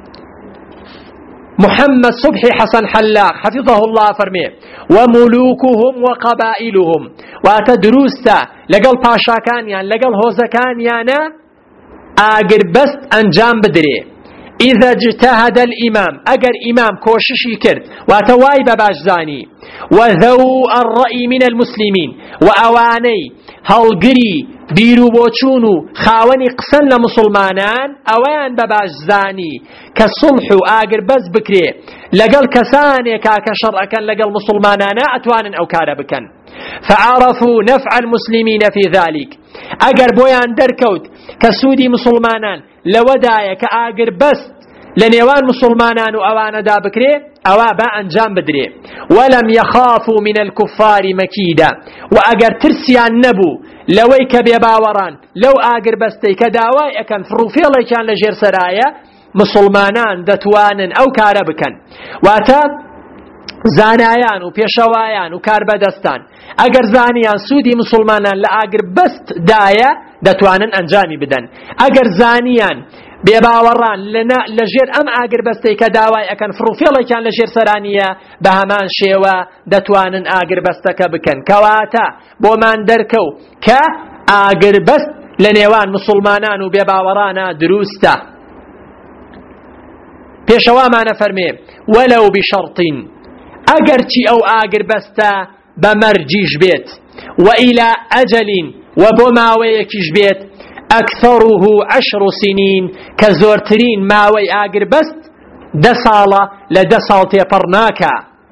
محمد صبحي حسن حلاق حفظه الله فرمي وملوكهم وقبائلهم. وتدروستا لقل پاشاکانیان لقل هۆزەکانیانە ئاگربەست ئەنجام بدرێ. إذا اجتهد الإمام أجر إمام كوششي كرد واتواي بباشزاني وذو الرأي من المسلمين وأواني هالقري بيرو بوچونو خاوني قسن لمسلمانان أوان بباشزاني كالصلح أجر بس بكري لقل كساني كشرع كان لقل مسلمانان أتوانا أو كاربكا فعرفوا نفع المسلمين في ذلك. أجر بويان دركوت كسودي مسلمانان لودايا كآجر بس لنيوان مسلمانان وأوان دا بكري أوا با أنجام بدري ولم يخافوا من الكفار مكيدا. وأجر ترسيان نبو لويك بيباوران لو آجر بستي كداواي أكن فروفيلا كان لجير سرايا مسلمانان دتوانن أو كاربكن واتا زانایان و پێشەوایان و کاربەدەستان ئەگەر زانیان سوودی مسلمانان لە ئاگر بەست دایە دەتوانن ئەنجامی بدەن. ئەگەر زانیان بێباوەڕان لەژێر ئەم ئاگر بەستەی کە داوای ئەکەن فڕوفێڵێکیان لەژێر سەرانیە بە هەمان شێوە دەتوانن ئاگر بەستەکە بکەن. کەواتە بۆمان دەرکەو کە ئاگر بەست لنيوان مسلمانان وبيباورانا دروسته پێشەوامان فەرمێ وەلەو بشرط ئەگەرچی ئەو ئاگر بەستە بەمەرجیش بێت وإلى أجل وبو ماوەیەکیش بێت أكثره 10 سنين كزورترين ماوەی ئاگر بەست 10 ساڵە لە 10 ساڵ تێپەڕ ناکە.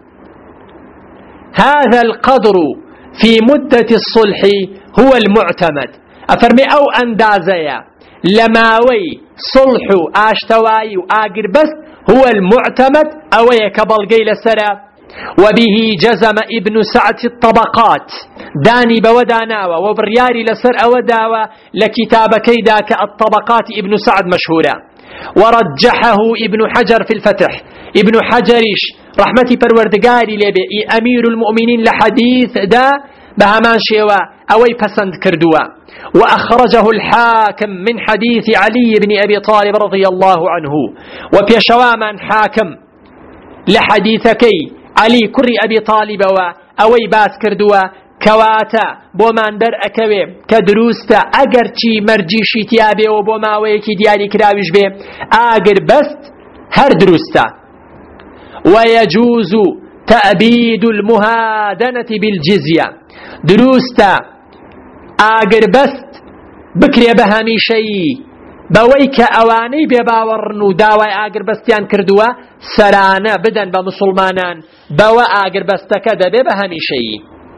هذا القدر في مدة الصلح هو المعتمد. أفرمي أو أندازيا لماوي صلح آشتواي وآقر بس هو المعتمد أوي كبلغي لسرا. وبه جزم ابن سعد الطبقات داني بوداناوا وبرياري لسر أوداوا لكتاب كيداك الطبقات ابن سعد مشهورة. ورجحه ابن حجر في الفتح. ابن حجرش رحمتي پروردگاري لبي أمير المؤمنين لحديث دا بهمان شيوا أوي پسند كردوا. وأخرجه الحاكم من حديث علي بن أبي طالب رضي الله عنه. وبيشواما حاكم لحديثكي علي كري أبي طالب وأوي باس كردوا كواتا بومان در أكوي كدروستا أجر چي مرجيشي تيابي وبوماوي كي دياري كراوش بي أجر بست هر دروستا. ويجوز تأبيد المهادنة بالجزية. دروستا ئاگر بەست بکرێ بە هەمیشەیی بەوەی کە ئەوانەی بێباوەڕن و داوای ئاگر بەستیان کردووە سەرانە بدەن بە مسلمانان بەوە ئاگر بەستەکە دەبێ بە هەمیشەیی.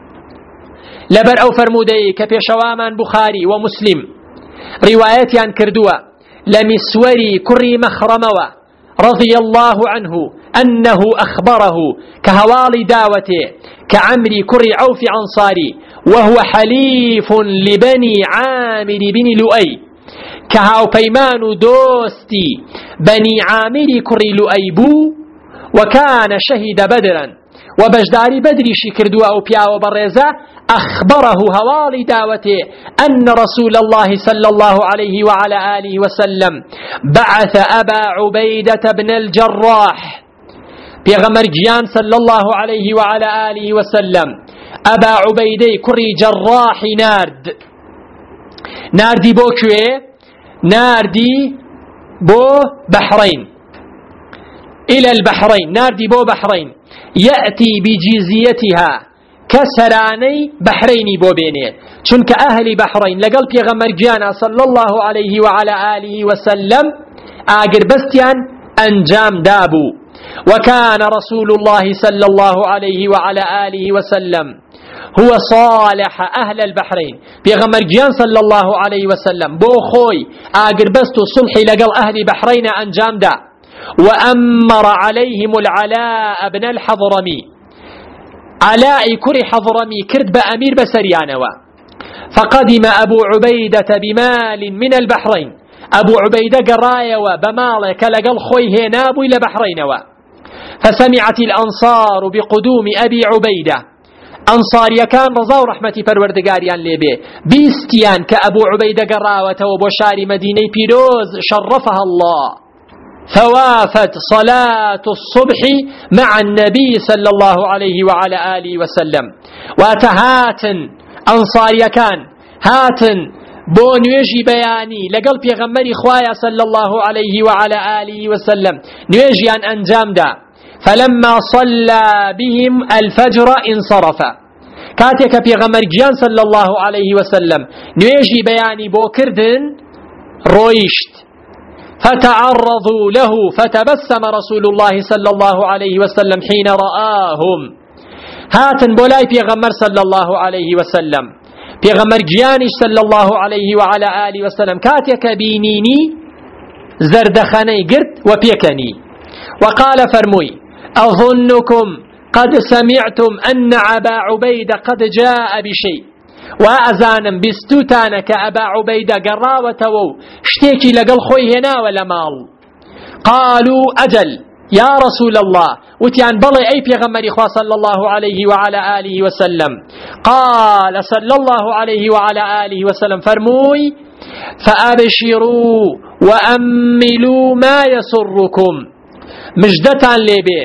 لەبەر ئەو فەرموودەی کە پێشەوامان بوخاری و مسلم ڕیوایەتیان کردووە لە میسوەری کوڕی مەخڕەمەوە رضي الله عنه أنه أخبره كهوالي داوته كعمري كري عوف أنصاري وهو حليف لبني عامر بن لؤي كهاو بيمان دوستي بني عامر كري لؤي بو وكان شهد بدرا وبجداري بدري شكردوا أو بيا وبرزا أخبره هوالي داوته أن رسول الله صلى الله عليه وعلى آله وسلم بعث أبا عبيدة بن الجراح بيغمر جيان صلى الله عليه وعلى آله وسلم أبا عبيدة كري جراح ناردي بو كوي ناردي بو بحرين إلى البحرين ناردي بو بحرين يأتي بجزيتها كسراني بحريني بوبيني چونك أهل بحرين لقل بيغمر جيانا صلى الله عليه وعلى آله وسلم آقر بستيان أنجام دابو. وكان رسول الله صلى الله عليه وعلى آله وسلم هو صالح أهل البحرين. بيغمر جيان صلى الله عليه وسلم بو خوي آقر بستو صلحي لقل أهل بحرين أنجام دا. وأمر عليهم العلاء بن الحضرمي علاء كري حضرمي كرد بأمير بسريانوا. فقدم أبو عبيدة بمال من البحرين. أبو عبيدة قرايا بمالك لقل خويه نابو إلى بحرينوا. فسمعت الأنصار بقدوم أبي عبيدة أنصار يكان رضا ورحمة پروردگاريان لبي بيستيان كأبو عبيدة قراوة وبشار مدينة بيروز شرفها الله. فوافت صلاة الصبح مع النبي صلى الله عليه وعلى آله وسلم. واتهاتن أنصار يكان هاتن بو نوێژی بەیانی لەگەڵ پێغەمبەری خوایە صلى الله عليه وعلى آله وسلم نوێژیان ئەنجامدا. فلما صلى بهم الفجر انصرف. كاتێک کە پێغەمبەرگیان صلى الله عليه وسلم نوێژی بەیانی بۆ کردن ڕۆیشت. فتعرضوا له فتبسم رسول الله صلى الله عليه وسلم حين رآهم. هاتن بولاي پیغمبر صلى الله عليه وسلم پیغمبر گیانش صلى الله عليه وعلى آله وسلم كاتيك بينيني زردخاني قرد وبيكني وقال فرموي أظنكم قد سمعتم أن أبا عبيدة قد جاء بشيء. وأزانم بستوتانك أبا عبيدة قراوة شتيكي لقل خوي هنا ولا مال. قالوا أجل يا رسول الله. وتيان بلي أي پیغمبر إخوة صلى الله عليه وعلى آله وسلم. قال صلى الله عليه وعلى آله وسلم فرموي فأبشروا وأملوا ما يسركم. مجدتان لبي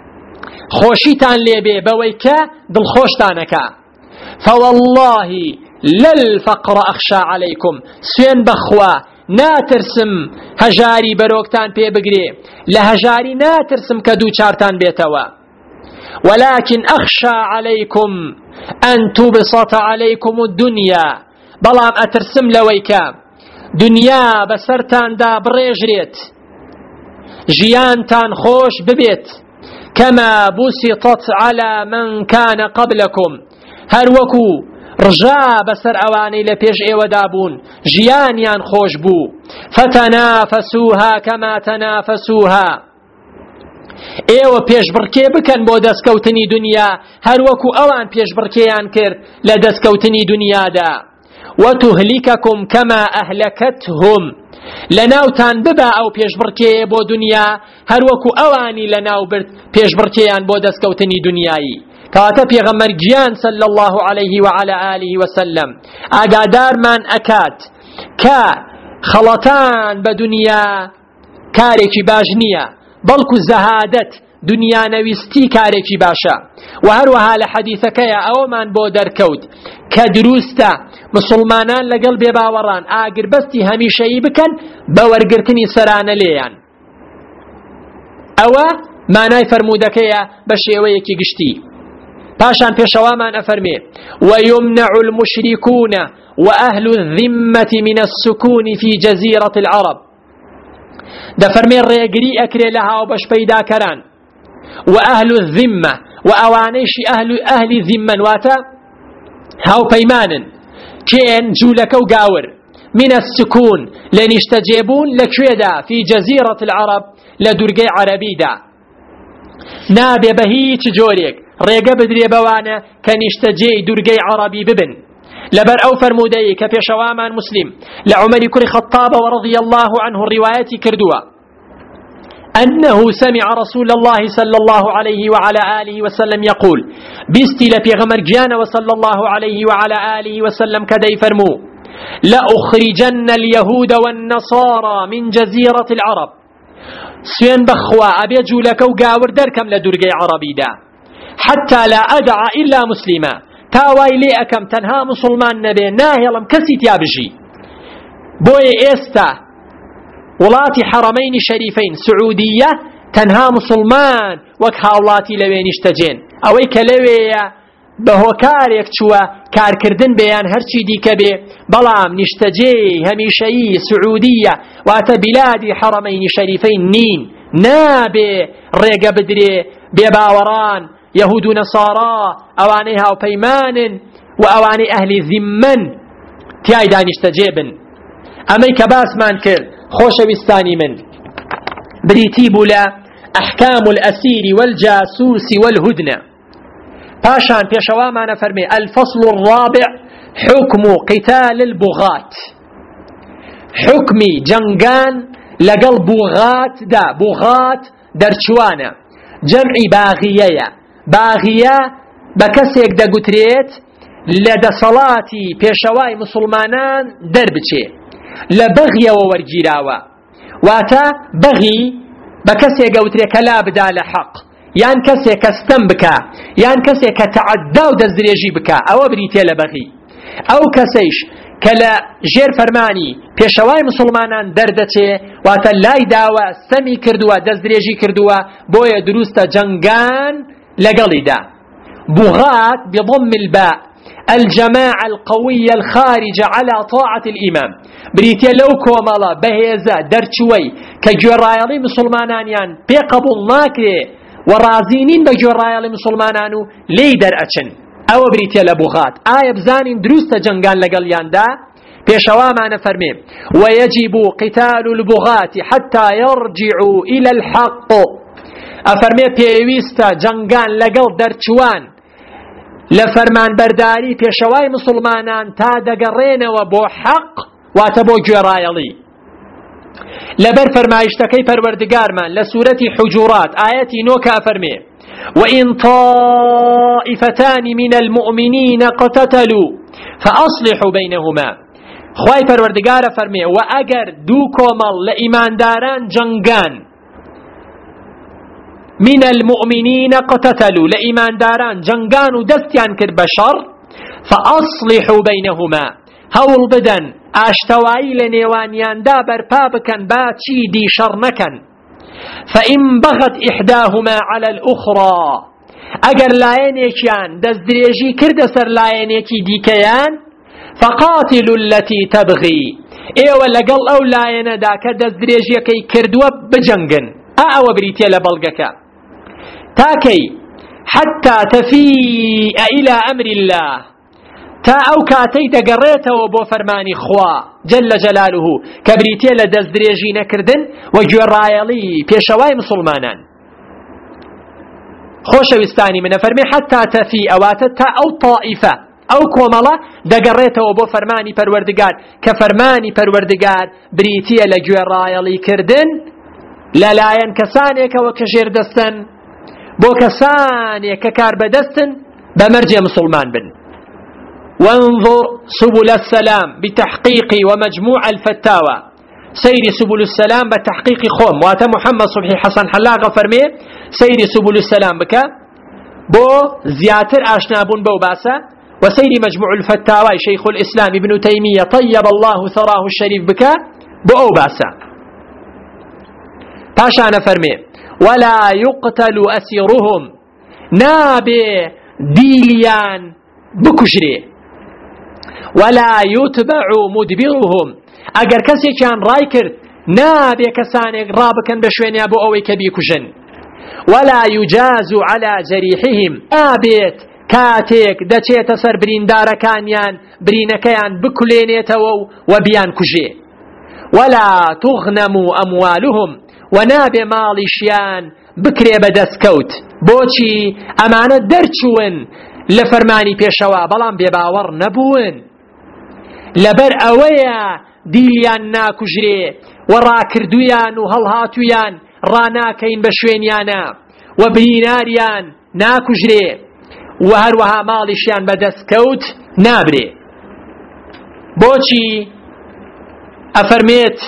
خوشيتان لبي بويكا دل خوشتانكا. فوالله لا الفقر أخشى عليكم سوين بخوا ناترسم هجاري بروكتان بي بقري لهجاري ناترسم كدو چارتان بيتوا ولكن أخشى عليكم أن تبسط عليكم الدنيا بلام أترسم لويكا دنيا بسرتان دا بريجريت جيانتان خوش ببيت كما بسطت على من كان قبلكم هروكو رجاء بسر أواني لبيش ايوه دابون جيانيان خوش بو فتنافسوها كما تنافسوها ايوه بيش بركي بكن بو دسكوتني دنيا هروكو اوان بيش بركيان كر لدسكوتني دنيا دا وتهلككم كما أهلكتهم لناوتان ببا او بيش بركي بو دنيا هروكو اواني لناو بيش بركيان بو دسكوتني دنياي كواتا پیغمبر گیان صلى الله عليه وعلى آله وسلم اگادار من اكاد كا خلطان بدنيا كاريكي باجنيا بلكو زهادت دنيا نويستي كاريكي باشا وهروها لحديثك يا اومان بودر كود كدروستا مسلمانان لقلب باوران اگر بستي هميشي بكن باورقرتني سران ليان اوا ما ناي فرمودك يا بشيويكي قشتي باشان بيشوامان أفرمي ويمنع المشركون وأهل الذمة من السكون في جزيرة العرب ده فرمي الريقري أكري لها وبش بيدا كران وأهل الذمة وأوانيش أهل الذمة واتا هاو بيمان كين جولك وقاور من السكون لن يستجيبون لكويدا في جزيرة العرب لدرقي عربي دا نابي بهيج جوريك ريقا بدري بوانا كان يشتجي درقي عربي ببن لبر أو فرمودي كبيشوامان مسلم لعمر كري خطاب ورضي الله عنه الروايات كردوا أنه سمع رسول الله صلى الله عليه وعلى آله وسلم يقول بيستي لبيغمر جيانا وصلى الله عليه وعلى آله وسلم كدي فرمو لأخرجن اليهود والنصارى من جزيرة العرب سين بخوا أبيجو لك وقاور دركم لدرقي عربي دا حتى لا أدع إلا مسلما تاوي لي أكم تنها مسلمان نبي ناهلم كسي تيابجي بوي إستا ولاتي حرمين شريفين سعودية تنها مسلمان وكهاولاتي لوين اشتجين أوي كلوية بهوكاريك شوى كاركردن بيان هرشي دي كبي بلام نشتجي هميشي سعودية واتا بلادي حرمين شريفين نين نابي ريقا بدري بباوران يهود نصارى أوانيها وبيمان وأواني أهل الذمن تياي دانيش تجيبن أمي كباس مانكر خوش بستاني من بريتي بولا أحكام الأسير والجاسوس والهدنة باشان بيشوا معنا فرمي الفصل الرابع حكم قتال البغاة حكمي جنگان لقل بغاة دا بغاة درچوانا جمعي باغية باغية بكسيك دا قتريت لدى صلاتي بيشواي مسلمانان دربچه لبغية وورجيراوا واتا بغي بكسيك قتريك لا بدال حق يان كسيك استنبكا يان كسيك تعداو دزريجي بكا او بريتي لبغي او كسيش كلا جير فرماني بيشواي مسلمانان دردچه واتا لاي داوا سمي كردوا دزريجي كردوا بويا دروستا جنگان لقلدا بغاة بضم الباء الجماعة القوية الخارجة على طاعة الإمام بريتيا لو كومالا بهيزا درچوي كجورايالي مسلمانانيان بيقبل ناكري ورازينين بجورايالي مسلمانانو لي درأچن او بريتيا لبغاة آية بزانين دروست جنگان لقليان دا بيشوا معنا فرمي ويجب قتال البغاة حتى يرجعوا إلى الحق أفرمي بيويستا جنگان لقل درچوان لفرمان برداري بيشواي مسلمانان تا دقرين وبو حق واتبو جرايلي لبر فرمايشتكي پروردگار من لسورة حجورات آياتي نوكا أفرمي وإن طائفتان من المؤمنين قتتلوا فأصلحوا بينهما خواهي پروردگار فرمي وأجر دوكومال لإيمان داران جنگان من المؤمنين قتتلوا لإيمان داران جنگان ودستيان كر بشر فأصلحوا بينهما هول بدن آشتوایی لنێوانیاندا بەرپا بکەن با چیدی شەڕ نەکەن. فإن بغت إحداهما على الأخرى ئەگەر لایەنێکیان دەستدرێژی کردە سەر لایەنێکی دیکەیان فقاتلوا التي تبغي ئێوە لەگەڵ ئەو لایەنەدا کە دەستدرێژیەکەی کردووە بجەنگن ئەوە بریتێ لە بەڵگەکە تاکەی حتى تفيء إلى أمر الله تا ئەو کاتەی دەگەڕێتەوە بۆ فەرمانی خوا جل جلاله کە بریتێ لە دەستدرێژی نەکردن و گوێڕایەڵی پێشەوای مسلمانان. خۆشەویستانی منە فەرمێ حتى تفيء ئەواتە تا ئەو طائفە ئەو کۆمەڵە دەگەڕێتەوە بۆ فەرمانی پەروەردگار کە فەرمانی پەروەردگار بریتیە لە گوێڕایەڵی کردن لەلایەن کەسانێکەوە کە ژێردەستن بۆ کەسانێک کە کار بەدەستن بە مەرجێ مسلمان بن. وانظر سبل السلام بتحقيق ومجموع الفتاوى سير سبل السلام بتحقيق خوم واتا محمد صبحي حسن حلاقة فرمي سير سبل السلام بك بو زياتر آشنابون بو باسا وسير مجموع الفتاوى شيخ الإسلام ابن تيمية طيب الله ثراه الشريف بك بو باسا تاشان فرمي ولا يقتل أسيرهم نابي ديليان بكشري ولا يتبع مدبرهم اگر کسی کان رای کرد نابێ کەسانێک ڕابکەن بە شوێنیا بۆ ئەوەی کە بیکوژن ولا يجاز على جريحهم ئابێت کاتێک دەچێتە سەر بریندارەکانیان برینەکەیان بکولێنێتەوە و بیان کوژێ ولا تغنم أموالهم ونابێ ماڵیشیان بکرێ بە دەستکەوت بۆچی ئەمانە دەرچوون لە فەرمانی پێشەوا بەڵام بێباوەڕ نەبوون لەبەر ئەوەیە دیلیان ناکوژرێ و ڕاکردویان و هەڵهاتویان ڕاناکەین بە شوێنیانە و بریناریان ناکوژرێ و هەروەها ماڵیشیان بە دەستکەوت نابرێ. بۆچی ئەفەرمێت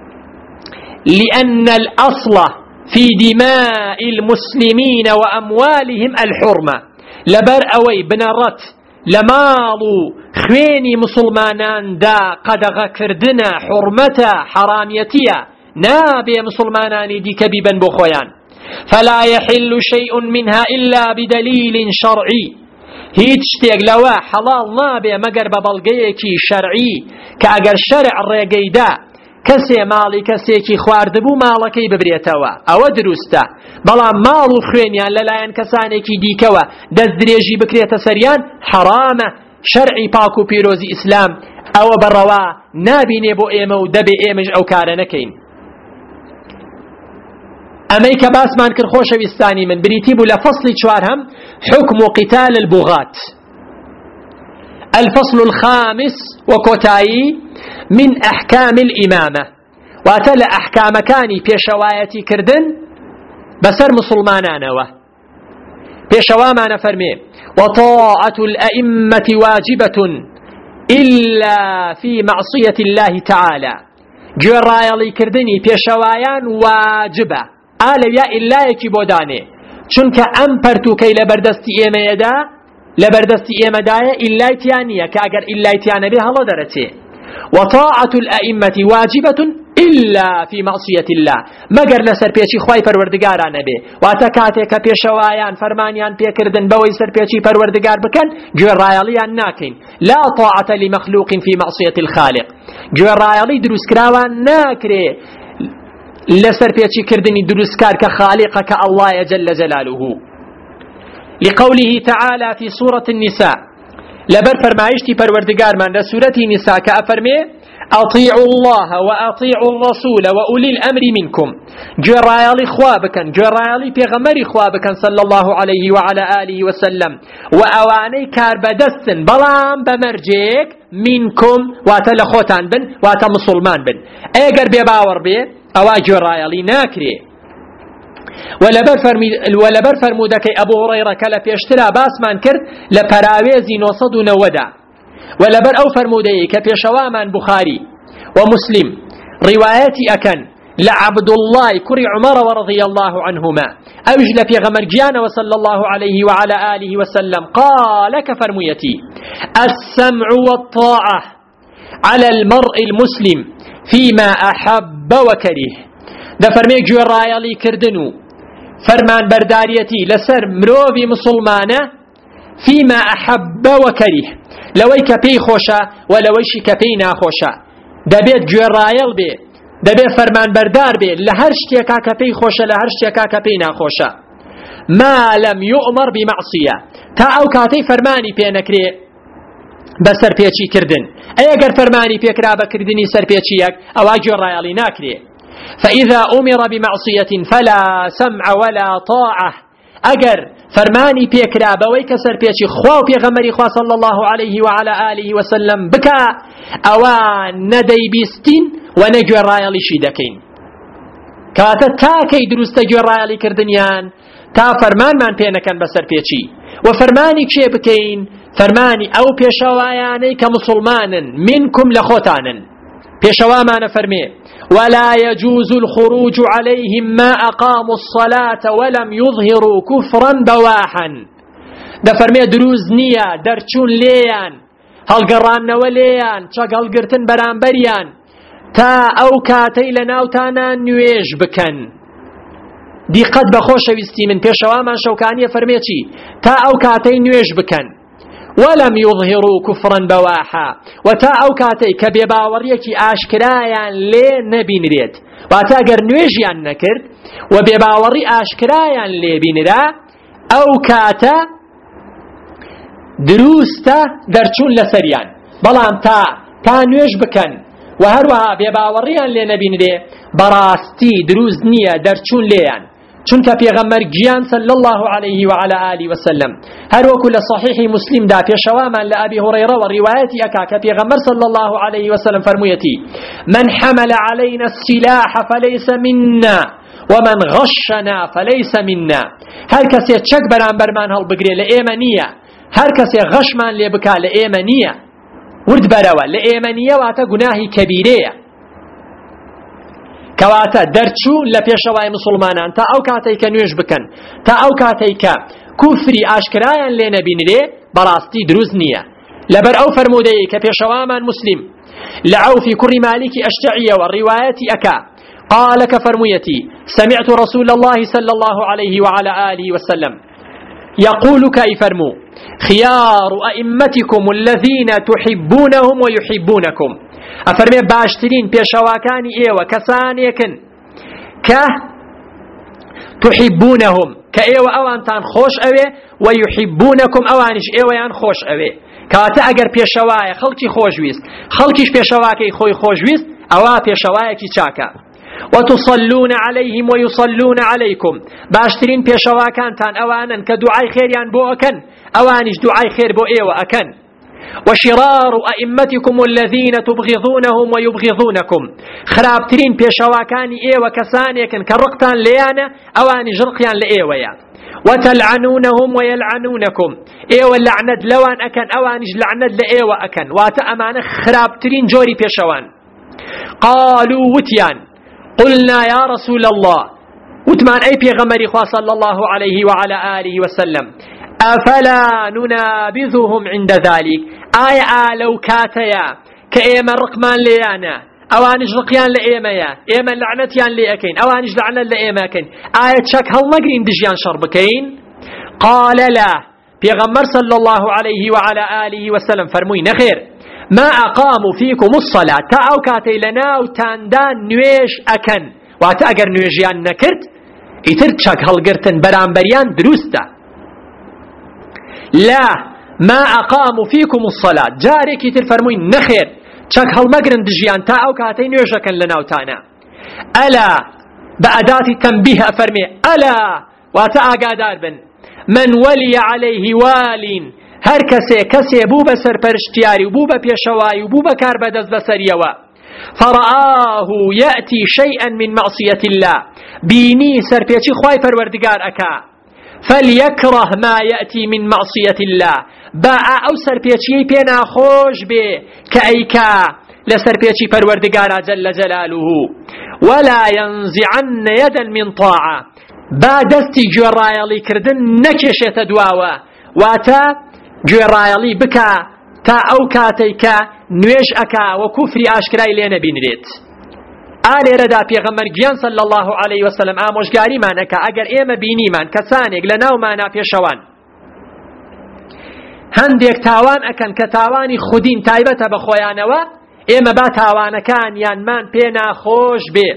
لأن الأصل في دماء المسلمين وأموالهم الحرمة لبر أوي بنرت لمالو خويني مسلمانان دا قدغ كردنا حرمتا حراميتيا نابي مسلمانان دي كبيبا بخويان فلا يحل شيء منها إلا بدليل شرعي هيج شتيق لوا حلال نابي مقر ببلغيكي شرعي كأقر شرع الرقيدا کەسێ ماڵی کەسێکی خواردبوو ماڵەکەی ببرێتەوە ئەوە دروستە بەڵام ماڵ و خوێنیان لەلایەن کەسانێکی دیکەوە دەست درێژی بکرێتە سەریان حرامە. شەرعی پاک و پیرۆزی ئیسلام ئەوە بەڕەوا نابینێ بۆ ئێمە و دەبێ ئێمەش ئەو کارە نەکەین. ئەمەی کە باسمان کرد خۆشەویستانی من بریتی بوو لە فەصلی چوارهەم حکم قتال البغات. الفصل الخامس وكوتاي من أحكام الإمامة واتل أحكام كاني بيشوايتي كردن بسر مسلمانانوه بيشواما نفرمي وطاعة الأئمة واجبة إلا في معصية الله تعالى جرايلي كردني بيشوايان واجبة آلويا إلا يكي بوداني چونك أمبرتو كي لبردستي إيما يدا لبردستي إيما دايا إلا يتيانية كأجر إلا يتيانا بها الله درتي وطاعة الأئمة واجبة إلا في معصية الله مگر لسر پیچی خوای پروردگاران به واتکاته که پیشوایان فرمانیان پیکردن بوی سر پیچی پروردگار بکن جوراياليان ناكين لا طاعة لمخلوق في معصية الخالق جورايالي دروس كراوان ناكري لسر پیچی کردنی دروس کار كخالق كالله جل جلاله لقوله تعالى في سورة النساء لبر فرمایشتی پروردگار من در سورة نساء كأفرمي أطيعوا الله وأطيعوا الرسول وأولي الأمر منكم جرايالي خوابكن جرايالي پیغمبری خوابكن صلى الله عليه وعلى آله وسلم وأواني كاربدستن بلام بمرجيك منكم واتلخوتان بن واتا مسلمان بن اگر بباور بي أوا جرايالي ناكري ولبر فرمودكي أبو هريرة كلا بيشترى باسمان كرد لپراويزي 990 ولبر أو فرمودي كبيشوامان بخاري ومسلم رواياتي أكن لعبد الله كري عمر ورضي الله عنهما أوجل في غمرجيان وصلى الله عليه وعلى آله وسلم قال كفرميتي السمع والطاعة على المرء المسلم فيما أحب وكره ده فرميك جو رايالي كردنو فرمان برداريتي لسر مروفي مسلمانة فيما أحب وكره لوي كبي خوشا ولويش كبي ناخوشا دبيت جو رايال بي دبيت فرمان بردار بي لهرش تيكا كبي خوشا لهرش تيكا كبي ناخوشا ما لم يؤمر بمعصية تا أو كاتي فرماني بي نكري بسر بيچي كردن أي أجر فرماني بيكرا بكردني سر بيچيك أو أجر رايالي ناكري فإذا أمر بمعصية فلا سمع ولا طاعة أجر فرماني بيكرا بويك سر بيچي خواو بيغمري خوا صلى الله عليه وعلى آله وسلم بكا أوان ندي بيستين ونجر رايالي شيدكين كاتا تاكي دروست جر رايالي كردنيان تا فرمان من بينكن بسر بيچي وفرماني كشي بكين فرماني أو بيشواياني كمسلمان منكم لخوتانا بيشوامان فرمي ولا يجوز الخروج عليهم ما أقاموا الصلاة ولم يظهروا كفرا بواحا ده فرمي دروز نية درچون ليان هالقران نوليان چاق هالقرتن برانبريان تا أو كاتي لناوتانا نويج بكن دي قد بخوش ويستي من بيشوامان شوكانية فرميتي تا أو كاتي نويج بكن ولم يظهروا كفرا بواحا وتا أو كاتي كبيباوريكي آشكرايان لي نبين ريت واتا اگر نويجيان نكرد وبيباوري آشكرايان لي بينرا أو كاتا دروستا درچون لسريان بلان تا نويج بكن وهروها بيباوريان لي نبين ري براستي دروز نية درچون ليان چونك پیغمبر گیان صلى الله عليه وعلى آله وسلم هر وكل صحيح مسلم دا پیشواما لأبي هريرة والروايات أكاك پیغمبر صلى الله عليه وسلم فرميتي من حمل علينا السلاح فليس منا ومن غشنا فليس منا هر کسی چک برانبر من هل بگری لئیمانیه هر کسی غشمان لبکا لئیمانیه ورد بروا لئیمانیه واتا گناهی کبیره كواتا درچو لپیشوای مسلمانان تا او کاتی که نویش بکن تا او کاتی که کفری آشکرایان لی نبینره براستی دروز نیه لبر او فرموده که پیشوامان مسلم لعوفی کری مالکی اشتعیه والرواية أكا قال كفرميتي سمعت رسول الله صلى الله عليه وعلى آله وسلم يقول كيفرمو خيار أئمتكم الذين تحبونهم ويحبونكم أفرمي باشترين بيشواكاني إيوة كسانيكن تحبونهم كإيوة أوانتان خوش أوي ويحبونكم أوانش إيوة يان خوش أوي كاتا أجر بيشوايا خلقي خوش ويست خلقيش بيشواكي خوي خوش ويست أوا بيشوايا كي تشاكا وتصلون عليهم ويصلون عليكم باشترين بيشواكانتان أوانا كدعاي خيريان بو أكن أوانش دعاي خير بو إيوة أكن وشرار أئمتكم الذين تبغضونهم ويبغضونكم خرابترين بيشواكاني إيوة كسانيكن كرقتان ليانا أواني جرقيان لإيوة وتلعنونهم ويلعنونكم إيوة اللعنة لوان أكن أواني لعنة لإيوة أكن واتأمان خرابترين جوري بيشوان قالوا وتيان قلنا يا رسول الله وتمان أي بيغمري صلى الله عليه وعلى آله وسلم أفلا ننابذهم عند ذلك لو كاتيا كإيما رقمان ليانا أوانج رقيان لإيمايا إيما لعنتيان لإكين أوانج لعنة لإيماكين شك هل نقرين دجيان شربكين قال لا بيغمر صلى الله عليه وعلى آله وسلم فرموين خير ما أقاموا فيكم الصلاة تأو كاتي لنا وتاندان نويش أكن واتأقر نويجيان نكرت يتر شك هل قرتن برانبريان دروستا لا ما أقاموا فيكم الصلاة جارك تلفرموين نخير شك هالمقرن دجيان تا أو كاتين يوشكن لنا وتانا ألا بأداة تنبيه أفرمي ألا وتأقادار بن من ولي عليه والين هر كسي بوبا سرپرشتياري وبوبا بيشواي وبوبا كاربدز بسريوا فرآه يأتي شيئا من معصية الله بيني سرپيچي خواي پروردگار أكا فليكره ما يأتي من معصية الله باء أو سرپيچي بينا خوش بي كأيكا لسر بيشي پروردگار جل جلاله ولا ينزعن يدا من طاعة با دستي جورايلي كردن نكشت دواوا واتا جورايلي بكا تا او كاتيكا نويش اكا وكفري اشكراي لين بينريت آلي ردا پیغمبر گیان صلى الله عليه وسلم آموشگاری مانکا اگر ايما بيني من كسانيك لناو مانا پیشوان هندێک تاوان ئەکەن کە تاوانی خودین تایبەتە بە خۆیانەوە ئێمە با تاوانەکان یانمان پێ ناخۆش بێ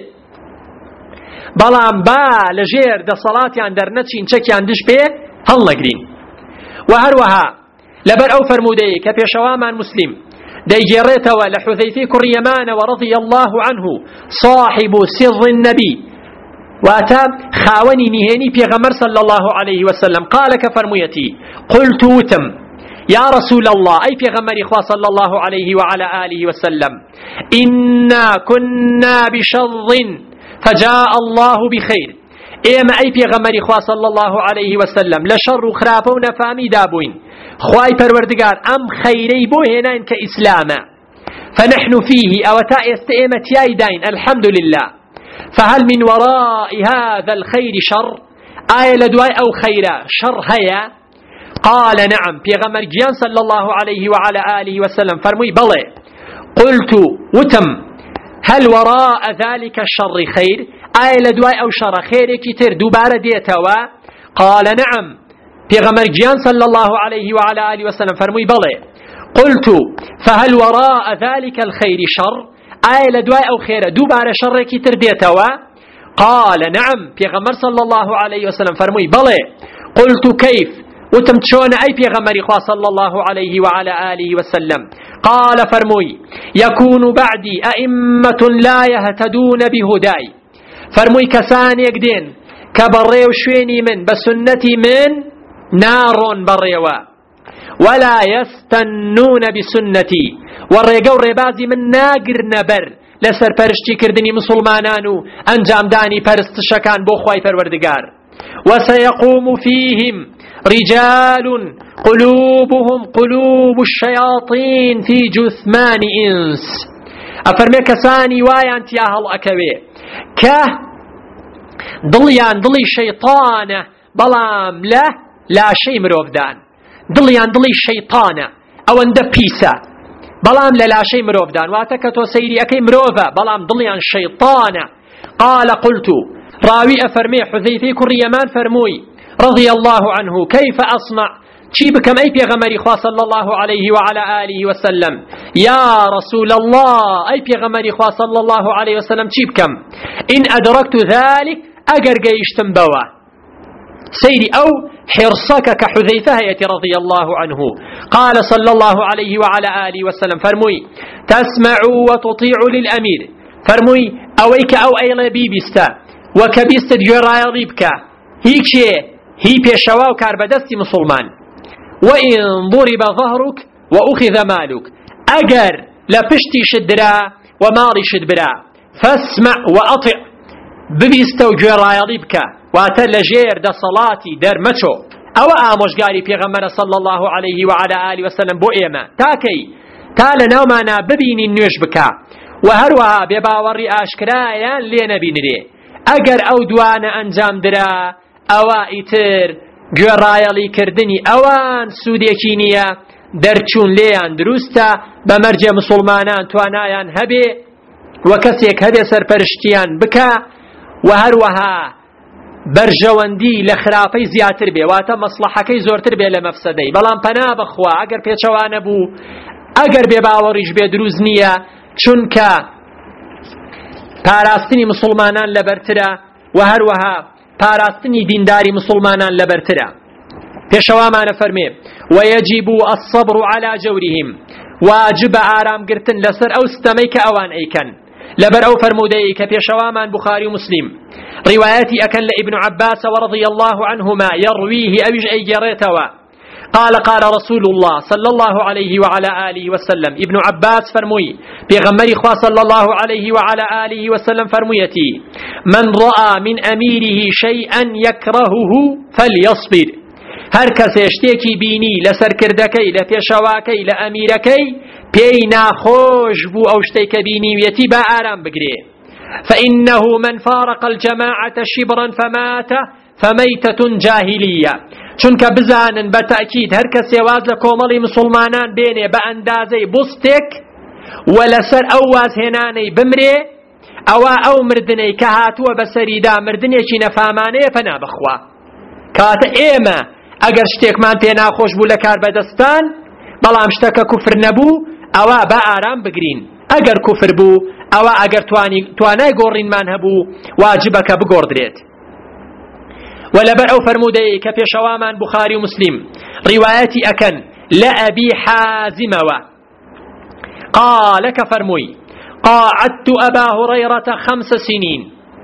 بەڵام با لەژێر دەسەڵاتیان دەرنەچین چەکیان دش پێ هەڵنەگرین و هەروەها لەبەر ئەو فەرموودەیە کە پێشەوامان مسلم دەیگێڕێتەوە لە حوذەیفەی کوڕی یەمانەوە رضی الله عنه صاحب سر النبي واتا خاوني نهيني پیغمبر صلى الله عليه وسلم قال كفرميتي قلت وتم يا رسول الله أي پیغمبر إخوة صلى الله عليه وعلى آله وسلم إنا كنا بشر فجاء الله بخير إما أي پیغمبر إخوة صلى الله عليه وسلم لشر خرابون فامي دابوين خواي پروردگار أم خيري بوهنين كإسلاما فنحن فيه أو تأيست إمت يايدين الحمد لله فهل من وراء هذا الخير شر آية لدواء أو خيرا شر هيا قال نعم پیغمبر گیان صلى الله عليه وعلى آله وسلم فرمي بلى قلت وتم هل وراء ذلك الشر خير آية لدواء أو شر خير كتير دوبارة ديتوا قال نعم پیغمبر گیان صلى الله عليه وعلى آله وسلم فرمي بلى قلت فهل وراء ذلك الخير شر آية لدواء أو خير دوبارة شر كتير ديتوا قال نعم پیغمبر صلى الله عليه وسلم فرمي بلى قلت كيف وتمتشون أي پیغمبر إخوة صلى الله عليه وعلى آله وسلم قال فرموي يكون بعدي أئمة لا يهتدون بهداي فرموي كسان يقدين كبريو شويني من بسنتي من نار بريوا ولا يستنون بسنتي والرقو ربازي من ناقر نبر لسر پرشتي كردني مسلمانانو انجام داني پرستشكان بوخواي پروردگار وسيقوم فيهم رجال قلوبهم قلوب الشياطين في جثمان إنس أفرمي كساني وايان تياهل أكوي كه ضليان ضلي شيطانة بلام لا شيء مروفدان ضليان ضلي شيطانة أو اند بيسا بلام لا شيء مروفدان واتكتو سيري أكي مروفا بلام ضليان شيطانة قال قلت راوي أفرمي حذيفي كريمان فرموي رضي الله عنه كيف أصنع چی بکەم ئەی پێغەمبەری خوا صلی الله عليه وعلى آله وسلم يا رسول الله ئەی پێغەمبەری خوا صلی الله عليه وسلم چی بکەم إن أدركت ذلك ئەگەر گەیشتم بەوە سيري أو حرصك كحذيفة رضي الله عنه قال صلى الله عليه وعلى آله وسلم فرموي تسمع وتطيع للأمير فرموي أويك أو أيلا بيبستا وكبست جرايا ضيبك هي بيشوا وكاربدستي مسلمان وإن ضرب ظهرك وأخذ مالك أجر لبشتي شدرا ومالي شدبرا فاسمع وأطع ببيستو جرايا ضيبك واتلجير دا صلاتي در مچو او آموشگاری پیغمبر صلى الله عليه وعلى آله وسلم بو ايما تاكي تالا نومانا ببيني نوش بكا وهروها بباوري آشكرايا لينا بينري اگر او دوان انجام درا اوائتر گورايالي كردني اوان سوديكي نيا درچون ليان دروستا بمرجع مسلمانان توانايان هبي وكسيك هبي سرپرشتيان بكا وهروها برجەوەندی لە خراپەی زیاتر بێ واتە مەسلحەکەی زۆرتر بێ لە مەفسەدەی بەڵام پەنا بخوا ئەگەر پێچەوانە بوو ئەگەر بێ باوەڕیش بێ دروست نییە چونکە پاراستنی مسلمانان لەبەرترە و هەروەها پاراستنی دینداری مسلمانان لەبەرترە پێشەوامانە فەرمێ ويجب الصبر على جورهم واجب ئارامگرتن لەسەر ئەو ستەمەی کە ئەوان ئەیکەن لبر أو فرمودي كبيشوامان بخاري ومسلم رواياتي أكن لابن عباس ورضي الله عنهما يرويه أوج أي جريتوا قال رسول الله صلى الله عليه وعلى آله وسلم ابن عباس فرموي بيغمر إخوة صلى الله عليه وعلى آله وسلم فرميتي من رأى من أميره شيئا يكرهه فليصبر هر کس اشتێکی بینی لەسەر کردەکەی لە پێشەواکەی لە ئەمیرەکەی پێی ناخۆش بوو ئەو شتەی کە بینیویەتی با ئارام بگرێ. فإنه من فارق الجماعة شبرا فمات فميتة جاهلية. چونکە بزانن بە تەکید هەر کەسێ واز لە کۆمەڵی مسلمانان بێنێ بە ئەندازەی بوستێک و لەسەر ئەو وازهێنانەی بمرێ، ئەوە ئەو مردنەی کە هاتووە بەسەریدا مردنێکی نەفامانەیە پەنا بخوا. کاتە ئێمە ئەگەر شتێکمان پێ ناخۆش بوو لە کار بەدەستان بەڵام شتەکە کوفر نەبوو ئەوە بە ئارام بگرین. ئەگەر کوفر بوو ئەوە ئەگەر توانای گۆڕینمان هەبوو واجبەکە بگۆڕدرێت. ولبر أو فرمودي كبيشوامان بخاري ومسلم رواياتي أكن لأبي حازم قال كفرموي قاعدت أبا هريرة 5 سنين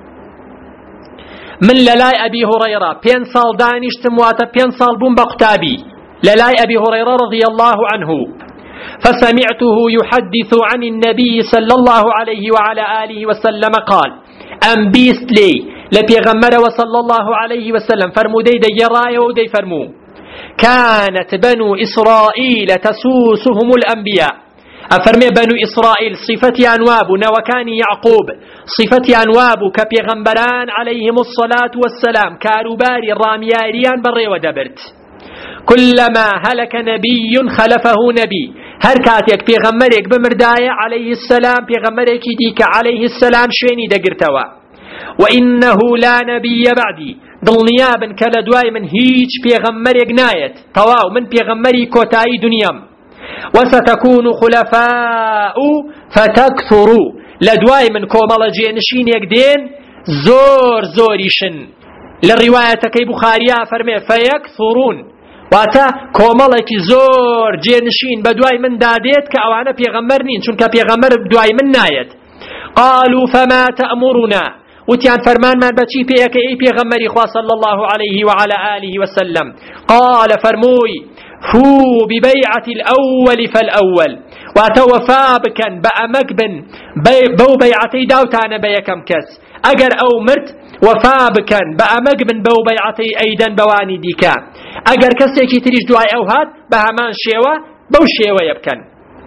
من للاي أبي هريرة 5 سال دانشتم واتا 5 سال بوم بقتابي للاي أبي هريرة رضي الله عنه فسمعته يحدث عن النبي صلى الله عليه وعلى آله وسلم قال أم بيست لي لبيغمر وصلى الله عليه وسلم فرمودي دي جرايا ودي فرمو كانت بنو إسرائيل تسوسهم الأنبياء. أفرمي بنو إسرائيل صفتي أنواب وكان يعقوب صفتي أنواب كبيغمبران عليهم الصلاة والسلام كاروباري الرامياريان بري ودبرت كلما هلك نبي خلفه نبي هر كاتيك بيغمريك بمرداية عليه السلام بيغمريك ديك عليه السلام شويني دقرتوا وإنه لا نبي بعدي ضلنيابا كالدواي من هيج بيغمريك نايت طواو من بيغمري كوتاي دنيام وستكون خلفاء فتكثروا لدواي من كومال جينشين يكدين زور زوريشن للرواية كي بخاريا فرمي فيكثرون واتا كومالك زور جينشين بدواي من داديت كأوانا بيغمرنين چونك بيغمر بدواي من نايت. قالوا فما تأمرنا وتيان فرمان من بچي بيك اي بيغمري خوا صلى الله عليه وعلى آله وسلم قال فرموي فو ببيعة الأول فالأول واتوفا بكن بأمك بن بو بيعتي داوتانا بيكم كس أجر أو مرت وفا بكن بأمك بن بو بيعتي أيضا بواني ديكا أجر كسيكي تريج دعاء أو هاد بهمان شيوة بو شيوة يبكن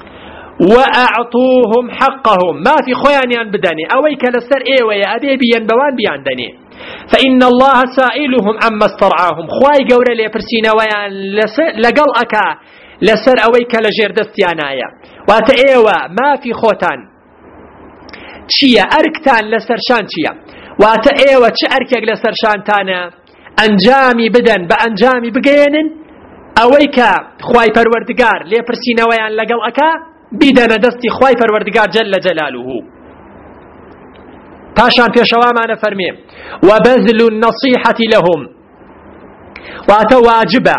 وأعطوهم حقهم ما في خيانيان بدني أويك لسر إيوية أبي بيان بوان بيان دني فإن الله سائلهم عما استرعاهم خواي قورة ليبرسينا ويان لقل أكا لسر أويك لجير دستيانايا واتا إيوة ما في خوتان چيا أركتان لسر شان چيا واتا إيوة چه أركيك لسر شان تانا أنجامي بدن بأنجامي بقينن أويك خواي پروردگار ليبرسينا ويان لقل أكا بدن دستي خواي پروردگار جل جلاله. پاشان پێشەوامان فەرمێ وبذل النصيحة لهم واتە واجبە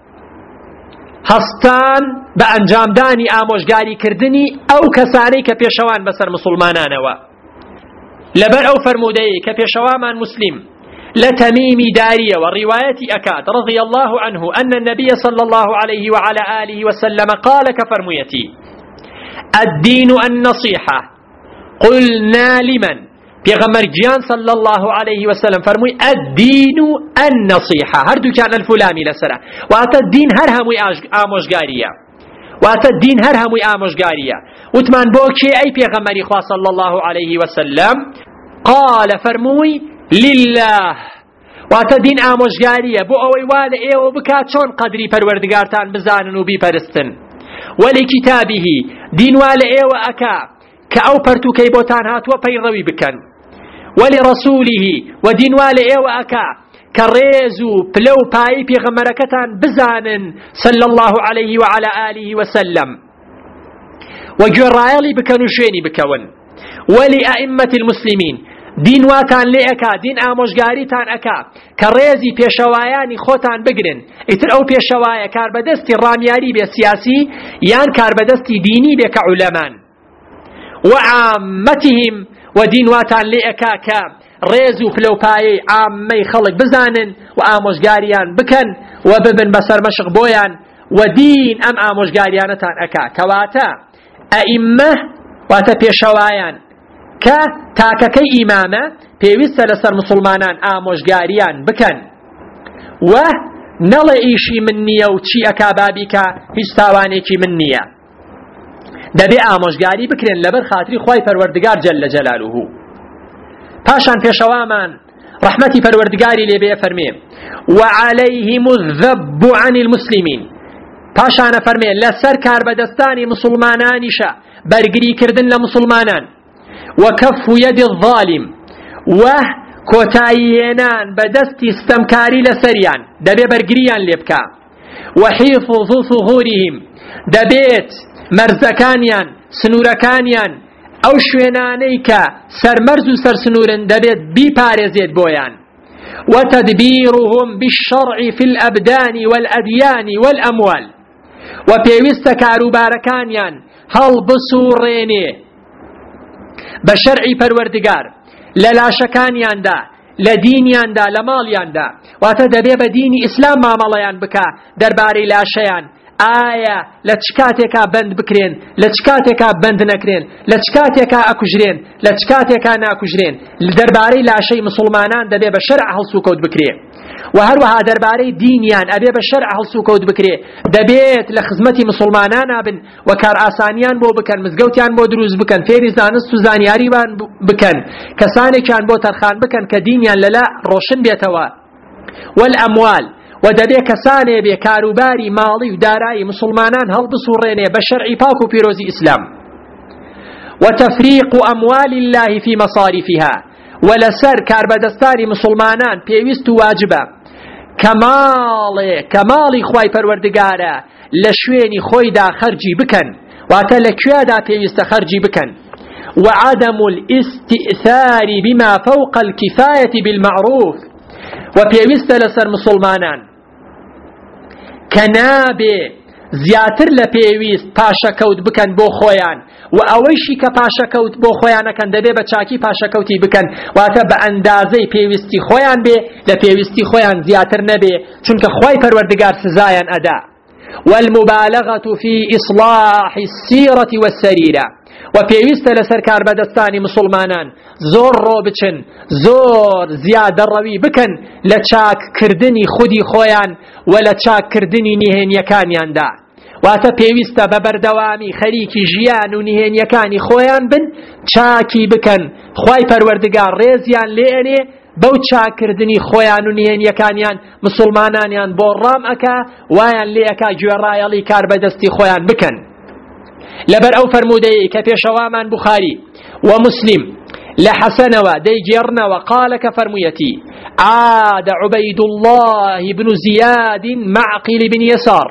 هەستان بە ئەنجامدانی ئامۆژگاریکردنی ئەو کەسانەی کە پێشەوان بەسەر مسلمانانەوە. لەبەر ئەو فەرمودەیە کە پێشەوامان مسلم لتميمي دارية والرواية أكاد رضي الله عنه أن النبي صلى الله عليه وعلى آله وسلم قال كفرميتي الدين النصيحة قلنا لمن پیغمبر جیان صلی الله علیه وسلم فرموی الدین النصیحة هردو كان الفلامی لسره واتا الدین هر هموی آموشگاریه واتا الدین هر هموی آموشگاریه وتمان بو کی ای پیغمبری خواه صلی الله علیه وسلم قال فرموی لله واتا دین آموشگاریه بو اوی والا ایو بکا چون قدری پروردگارتان بزانن و بی پرستن ولی کتابه دین والا ایو اکا كأو برتو كيبوتان هاتوا بيروي بكن ولرسوله ودين والي وأكا كريزو بلو باي بيغمركتان بزانن صلى الله عليه وعلى آله وسلم وجرايلي بكنو شيني بكون ولأئمة المسلمين دين واتان لأكا دين آموشگاریتان أكا كريزي بيشواياني خوتان بقرن اتر أو بيشوايا كاربدستي رامياري بسياسي يان كاربدستي ديني بك علمان وعامتهم ودين واتان لأكاكا ريزو فلوباي عامي خلق بزانن وآموشگاريان بكن وببن بسر مشق بويان ودين أم آموشگاريانتان أكا كواتا أئمة واتا بيشوايان كتاككي إمامة بيوست لسر مسلمانان آموشگاريان بكن ونلئيشي من نية وچي أكا بابيكا هستاوانيكي من نية دەبێ ئامۆژگاری بکرێن لەبەر خاتری خوای پەروەردگار جەل جەلالوه. پاشان پێشەوامان رحمەتی پەروەردگاری لێبێ فەرمێ وعليهم الذب عن المسلمين. پاشانە فەرمێ لەسەر کاربەدەستانی مسلمانانیشە بەرگریکردن لە مسلمانان وكف يد الظالم وكوتايينان بدستي استمكاري لسريان دبي برقريان لبكا وحفظ ظهورهم دبيت مرزكانيان سنوركانيان او شوينانيكا سرمرز سرسنورن دبيت بيبارزيت بويان وتدبيرهم بالشرع في الأبدان والأديان والأموال وبيوست كاروباركانيان هل بصوريني بشرعي پروردگار للاشکانیاندا لدینیاندا لمالیاندا واتا دبێ بە دینی ئیسلام مامەڵەیان بکە دەربارەی لاشەیان ئایا لە چ کاتێکا بەند بکرێن لە چ کاتێکا بەند نەکرێن لە چ کاتێکا ئەکوژرێن لە چ کاتێکا ناکوژرێن دەربارەی لاشەی مسلمانان دەبێ بە شەرع هەڵسوکەوت بکرێ و هەروەها دەربارەی دینیان ئەبێ بە شەرع هەڵسوکەوت بکرێ دەبێت لە خزمەتی مسلمانان بن و کار ئاسانیان بۆ بکەن مزگەوتیان بۆ دروست بکەن فێری زانست و زانیاریوان بکەن کەسانێکیان بۆ تەرخان بکەن کە دینیان لەلا ڕۆشن بێتەوە والأموال و دەبێ کەسانێ بێ کاروباری ماڵی و دارایی مسلمانان هەڵبسوڕێنێ بە شەرعی پاک و پیرۆزی ئیسلام وتفريق أموال الله في مصارفها ولسر كاربدستاني مسلمانان بيوست واجبة كمالي خواي پروردگارا لشويني خويدا خرجي بكن واتا لكوادا بيوست خرجي بكن وعدم الاستئثار بما فوق الكفاية بالمعروف وبيوست لسر مسلمانان كنابي زیاتر لە پێویست پاشەکەوت بکەن بۆ خۆیان و ئەوەیشی کە پاشەکەوت بۆ خۆیانەکەن دەبێ بە چاکی پاشەکەوتی بکەن واتە بە ئەندازەی پێویستی خۆیان بێ لە پێویستی خۆیان زیاتر نەبێ چونکە خوای پەروەردگار سزایان ئەدا والمبالغة في إصلاح السيرة والسريرة وبيوست لسر كاربدستاني مسلمانان زور رو بچن زور زيادة روي بكن لچاك كردني خودي خويان ولا چاك كردني نهين يكانيان دا واتا بيوست ببردوامي خريكي جيان و نهين يكاني خويان بن چاكي بكن خواي پروردگار ريزيان لئني بو چاك كردني خويان و نهين يكانيان مسلمانانيان بورام اكا ويان لئكا جورايالي كاربدستي خويان بكن لبر او فرمودي كبيشوامان بخاري ومسلم لحسنوا ديجرنا وقال كفرميتي عاد عبيد الله بن زياد معقل بن يسار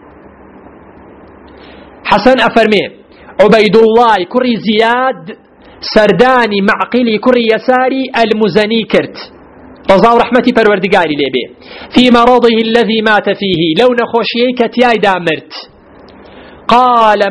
حسن أفرمي عبيد الله كري زياد سرداني معقلي كري يساري المزني كرت رضا رحمتي پروردگاري لبي في مرضه الذي مات فيه لو نخوشيك تياي دامرت قال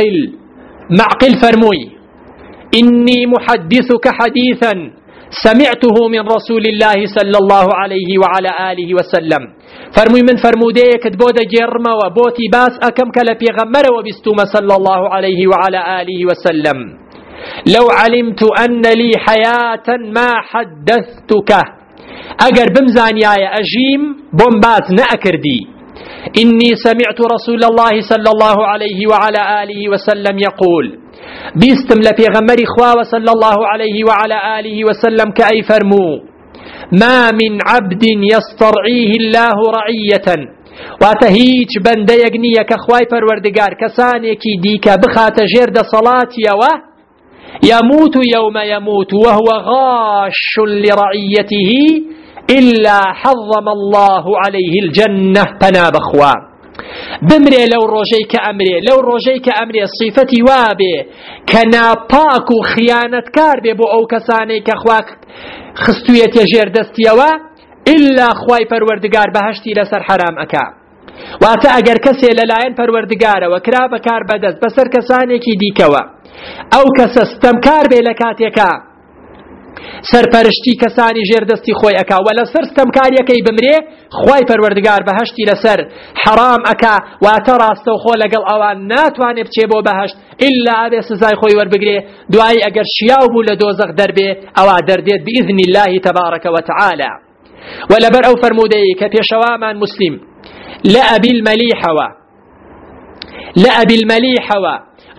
معقل فرموي إني محدثك حديثا سمعته من رسول الله صلى الله عليه وعلى آله وسلم فرموي من فرموديك تبودا جرما وبوتي باس أكم كلا بيغمر وبستوم صلى الله عليه وعلى آله وسلم لو علمت أن لي حياة ما حدثتك أجر بمزانيا أجيم بومباز نأكردي إني سمعت رسول الله صلى الله عليه وعلى آله وسلم يقول بيستم لبيغمري خواه صلى الله عليه وعلى آله وسلم كأي فرمو ما من عبد يسترعيه الله رعية واتهيج بند يقنية كخواي پروردگار كسانيكي ديكا بخات جرد صلاة يموت يوم يموت وهو غاش لرعيته إلا حظم الله عليه الجنة تناب أخوة بمري لو روجيك أمري صفتي وابي كنا باكو خيانة كاربي بو أو كساني كخواك خستوية يجير دستيوا إلا خواي پروردگار بهشتي لسر حرام أكا واتا اگر كسي للاين پروردگار وكرا بكار بدز بسر كساني كي ديكوا أو كسستمكار بي لكاتيكا سەرپەرشتی کەسانی ژێردەستی خۆی ئەکا و لە سەر ستەمکاریەکەی بمرێ خوای پەروەردگار بەهەشتی لەسەر حرام ئەکا واتە ڕاستە و خۆ لەگەڵ ئەوان ناتوانێ بچێ بۆ بەهەشت ئیلا ئەبێ سزای خۆی وەربگرێ دوایی ئەگەر شیاو بوو لە دۆزەخ دەربێ ئەوا دەردێت بإذن الله تبارك وتعالى ولەبەر ئەو فەرمودەی کە پێشەوامان مسلم لە ئەبی المەلیحەوە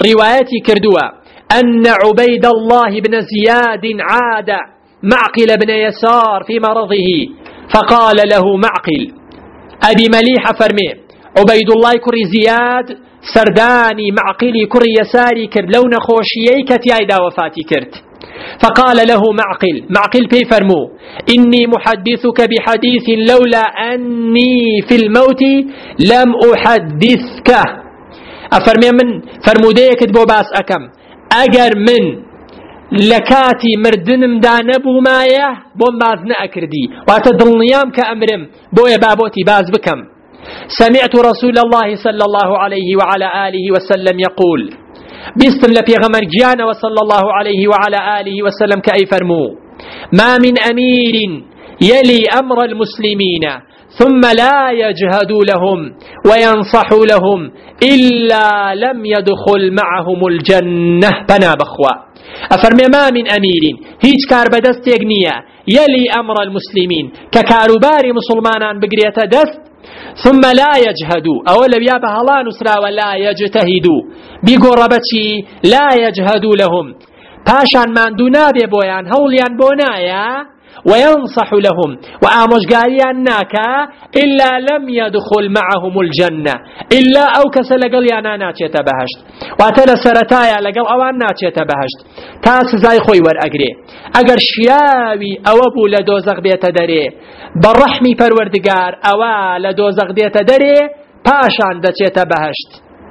روايتي كردوا أن عبيد الله بن زياد عاد معقل بن يسار في مرضه فقال له معقل أبي مليحة فرمي عبيد الله كري زياد سرداني معقلي كري يساري كرد لو نخوشيي كتيايدا وفاتي كرد فقال له معقل بي فرمو إني محدثك بحديث لولا أني في الموت لم أحدثك أفرمي من فرموديك بو باس أكم أجر من لكاتي مردنم دانبو مايه بوم باز نأكردي واتدلنيام كأمرم بويا بابوتي باز بكم سمعت رسول الله صلى الله عليه وعلى آله وسلم يقول بيستم لبيغمر جيانا وصلى الله عليه وعلى آله وسلم كأي فرمو ما من أمير يلي أمر المسلمين ثم لا يجهد لهم وينصح لهم إلا لم يدخل معهم الجنة بنا بخوا أفرمي ما من أمير هيج كار بدست يقنية يلي أمر المسلمين ككاروباري مسلمان بقرية دست ثم لا يجهدوا أولا بيابها الله نسرا ولا يجتهدوا بقربتي لا يجهدوا لهم پاشان ماندونا ببويان هوليان بونايا وينصح لهم وآمشقاريان ناكا إلا لم يدخل معهم الجنة إلا أو كسلقل يانا ناتشيت بهشت واتلا سرتايا لقل أوان ناتشيت بهشت تاس زي خوي ور أقري أقر شياوي أوابو لدوزغ بيت داري بالرحمي پروردگار أوا لدوزغ بيت داري پاشان دچيت بهشت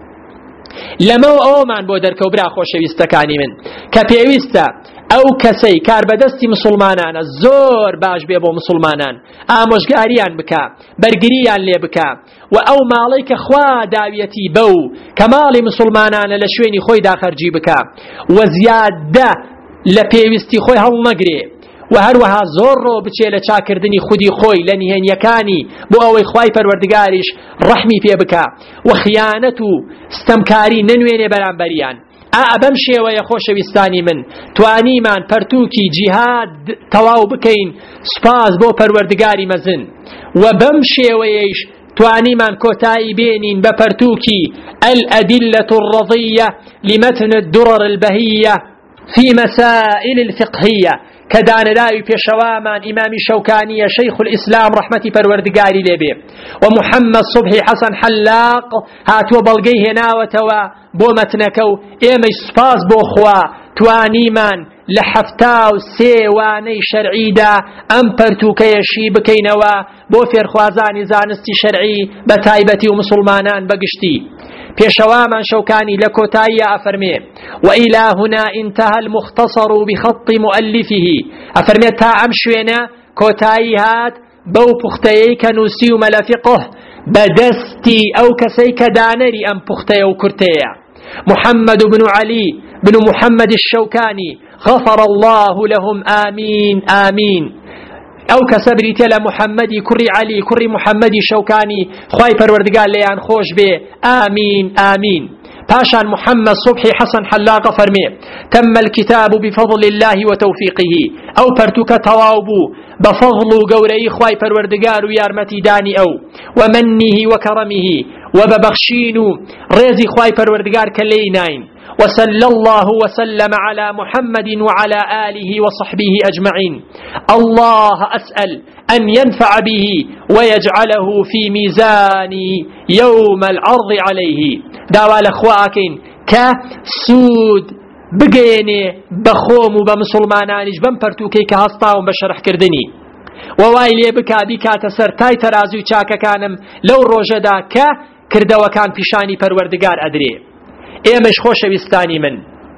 لمو اومان بو درکو برا خۆشەویستەکانی من کە پێویستە ئەو کەسەی کاربەدەستی مسلمانانە زۆر باش بێ بۆ مسلمانان ئامۆژگاریان بکە بەرگریان لێ بکە و ئەو ماڵەی کە خوا داویەتی بەو کە ماڵی مسلمانانە لە شوێنی خۆی داخەرجی بکە و زیادە لە پێویستی خۆی هەڵنەگرێ و هەروەها زۆر ڕۆ بچێ لە چاکردنی خودی خۆی لە نهێنیەکانی بۆ ئەوەی خوای پەروەردگاریش ڕەحمی پێ بکە و خیانەت و ستەمکاری ننوێنێ بەرامبەریان بەم شێوەیە خۆشەویستانی من توانیمان پەرتووکی جیهاد تەواو بکەین سوپاس بۆ پەروەردگاری مەزن و بەم شێوەیەش توانیمان کۆتایی بێنین بە پەرتووکی الأدلة الرضية لمتن الدرر البهية في مسائل الفقهية كدان راوي بيشوامان إمام شوكاني شيخ الإسلام رحمة پروردگاري لبي ومحمد صبحي حسن حلاق هاتو بلغيه ناوتوا بومتنكو إيمي سپاس بوخوا توانيمان لحفتاو سيواني شرعي دا أم پرتوكيشي بكينوا بوفير خوازاني زانستي شرعي بتايبتي ومسلمانان بقشتي بيشوامان شوكاني لكوتايا أفرمي وإلى هنا انتهى المختصر بخط مؤلفه أفرمي تا أمشوينا كوتاي هات بو بختيي كنوسي ملفقه بدستي أو كسيك دانري أم بختي وكرتيا محمد بن علي بن محمد الشوكاني غفر الله لهم آمين آمين أو كسبري تلا محمدي كري علي كري محمدي شوكاني خواي پروردگار ليان خوش به آمين آمين باشان محمد صبحي حسن حلاق فرمي تم الكتاب بفضل الله وتوفيقه أو پرتوك تواوبو بفضل قوري خواي پروردگار ويارمتي داني أو ومنه وكرمه وببخشين ريزي خواي پروردگار كليناين وصلى الله وسلم على محمد وعلى آله وصحبه أجمعين الله أسأل أن ينفع به ويجعله في ميزان يوم العرض عليه داوال أخواكين كسود بقيني بخوم وبمسلمانانش بمبرتوكي كهستاهم بشرح كردني ووايلي بكا بكا تسر تاي ترازوي چاكا كانم لو روجدا كردوا كان بشاني پروردگار أدري ئێمەش خۆشەویستانی من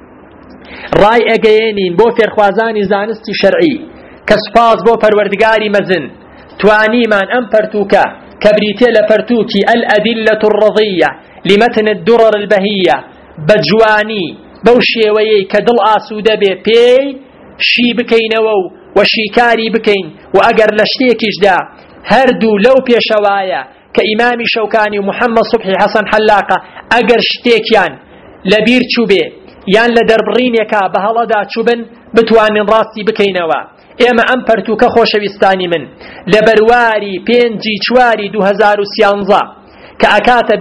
ڕای ئەگەیەنین بۆ فێرخوازانی زانستی شەرعی کە سوپاس بۆ پەروەردگاری مەزن توانیمان ئەم پەرتووکە کە بریتێ لە پەرتووکی الأدلة الرضية لمتن الدرر البهية بەجوانی بەو شێوەیەی کە دڵ ئاسوودە بێ پێی شی بکەینەوە و شیکاری بکەین و ئەگەر لە شتێکیشدا هەردوو لەو پێشەوایە کە ئیمامی شەوکانی و محەممەد صبحی حەسەن حەلاقە ئەگەر شتێکیان لەبیر چوبێ یان لە دەربڕینێکە بە هەڵەدا چوبن بتوانین ڕاستی بکەینەوە ئێمە ئەم پەرتووکە خۆشەویستانی من لە بەرواری 5/4/2013 کە ئەکاتە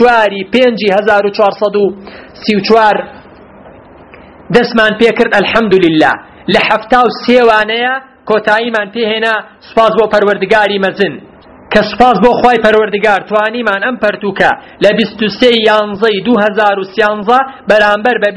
24,5434 دەستمان پێکرد ئەلحەمدولله لە 73 کۆتاییمان پێهێنا سوپاس بۆ پەروەردگاری مەزن کە سوپاس بۆ خوای پەروەردگار توانیمان ئەم پەرتووکە لە 23/11/2013 بەرامبەر بە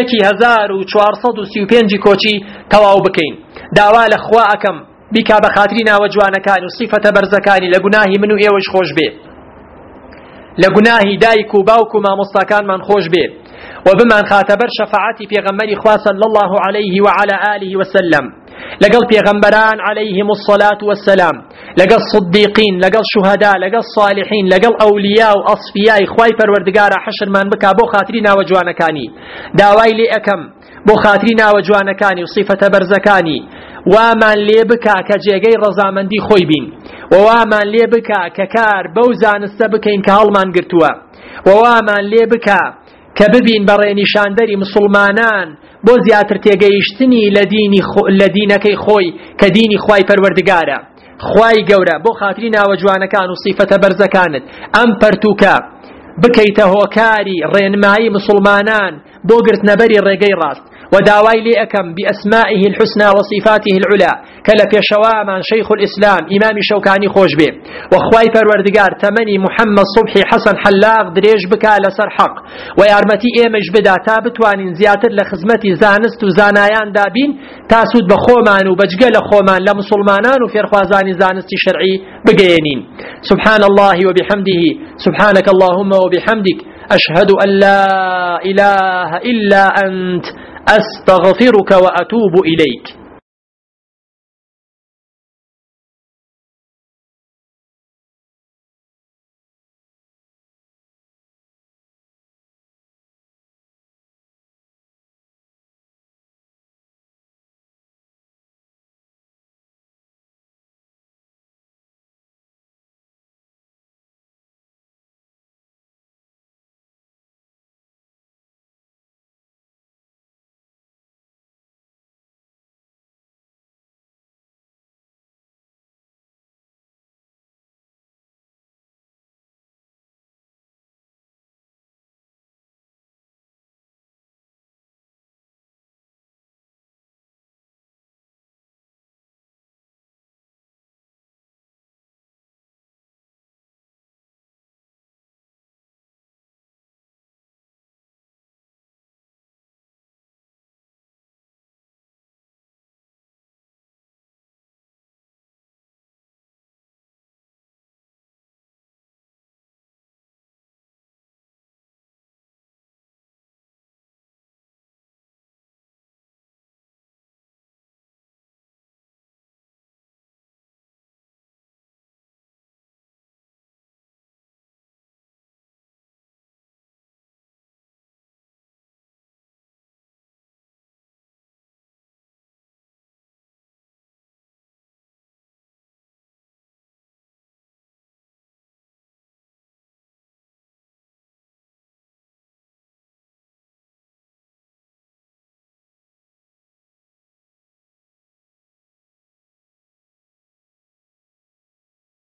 21,435 کۆچی تەواو بکەین. داوا لە خوا ئەکەم بیکا بە خاتری ناوە جوانەکانی و سیفەتە بەرزەکانی لە گوناهی من و ئێوەش خۆش بێ، لە گوناهی دایک و باوک و مامۆستاکانمان خۆش بێ و بمان خاتە بەر شەفاعەتی پێغەمبەری خوا صلی الله عليه وعلى آله وسلم لەگەڵ پێغەمبەران عليهم الصلاة والسلام، لەگەڵ صدیقین، لەگەڵ شوهدا، لەگەڵ صالحین، لەگەڵ ئەولیا و ئەصفیای خوای پەروەردگارە حەشرمان بکا بۆ خاتری ناوە جوانەکانی. داوای لێ ئەەکەم بۆ خاتری ناوە جوانەکانی و صیفەتە بەرزەکانی وامان لێ بکا کە جێگەی ڕەزامەندی خۆی بین و وامان لێ بکا کە کار بەو زانستە بکەین کە هەڵمان گرتووە و وامان لێ بکا کە ببین بەڕێنیشاندەری مسلمانان بۆ زیاتر تێگەیشتنی لە دینەکەی خۆی کە دینی خوای پەروەردگارە. خوای گەورە بۆ خاتری ناوە جوانەکان و صیفەتە بەرزەکانت ئەم پەرتووکە بکەیتە هۆکاری ڕێنمایی مسلمانان بۆ گرتنەبەری ڕێگەی ڕاست و داوای لێ ئەەکەم بأسمائه الحسنى وصفاته العلى کە لە پێشەوامان شەیخ الئیسلام ئیمامی شەوکانی خۆش بێ و خوای پەروەردگار تەمەنی محەممەد صوبحی حەسەن حەلاق درێژ بکا لەسەر حەق و یارمەتی ئێمەش بدا تا بتوانین زیاتر لە خزمەتی زانست و زانایاندا بین تا سوود بە خۆمان و بەجگە لە خۆمان لە مسلمانان و فێرخوازانی زانستی شەرعی بگەێنین. سبحان الله وبحمده سبحانك اللهم وبحمدك أشهد أن لا إله إلا أنت أستغفرك وأتوب إليك.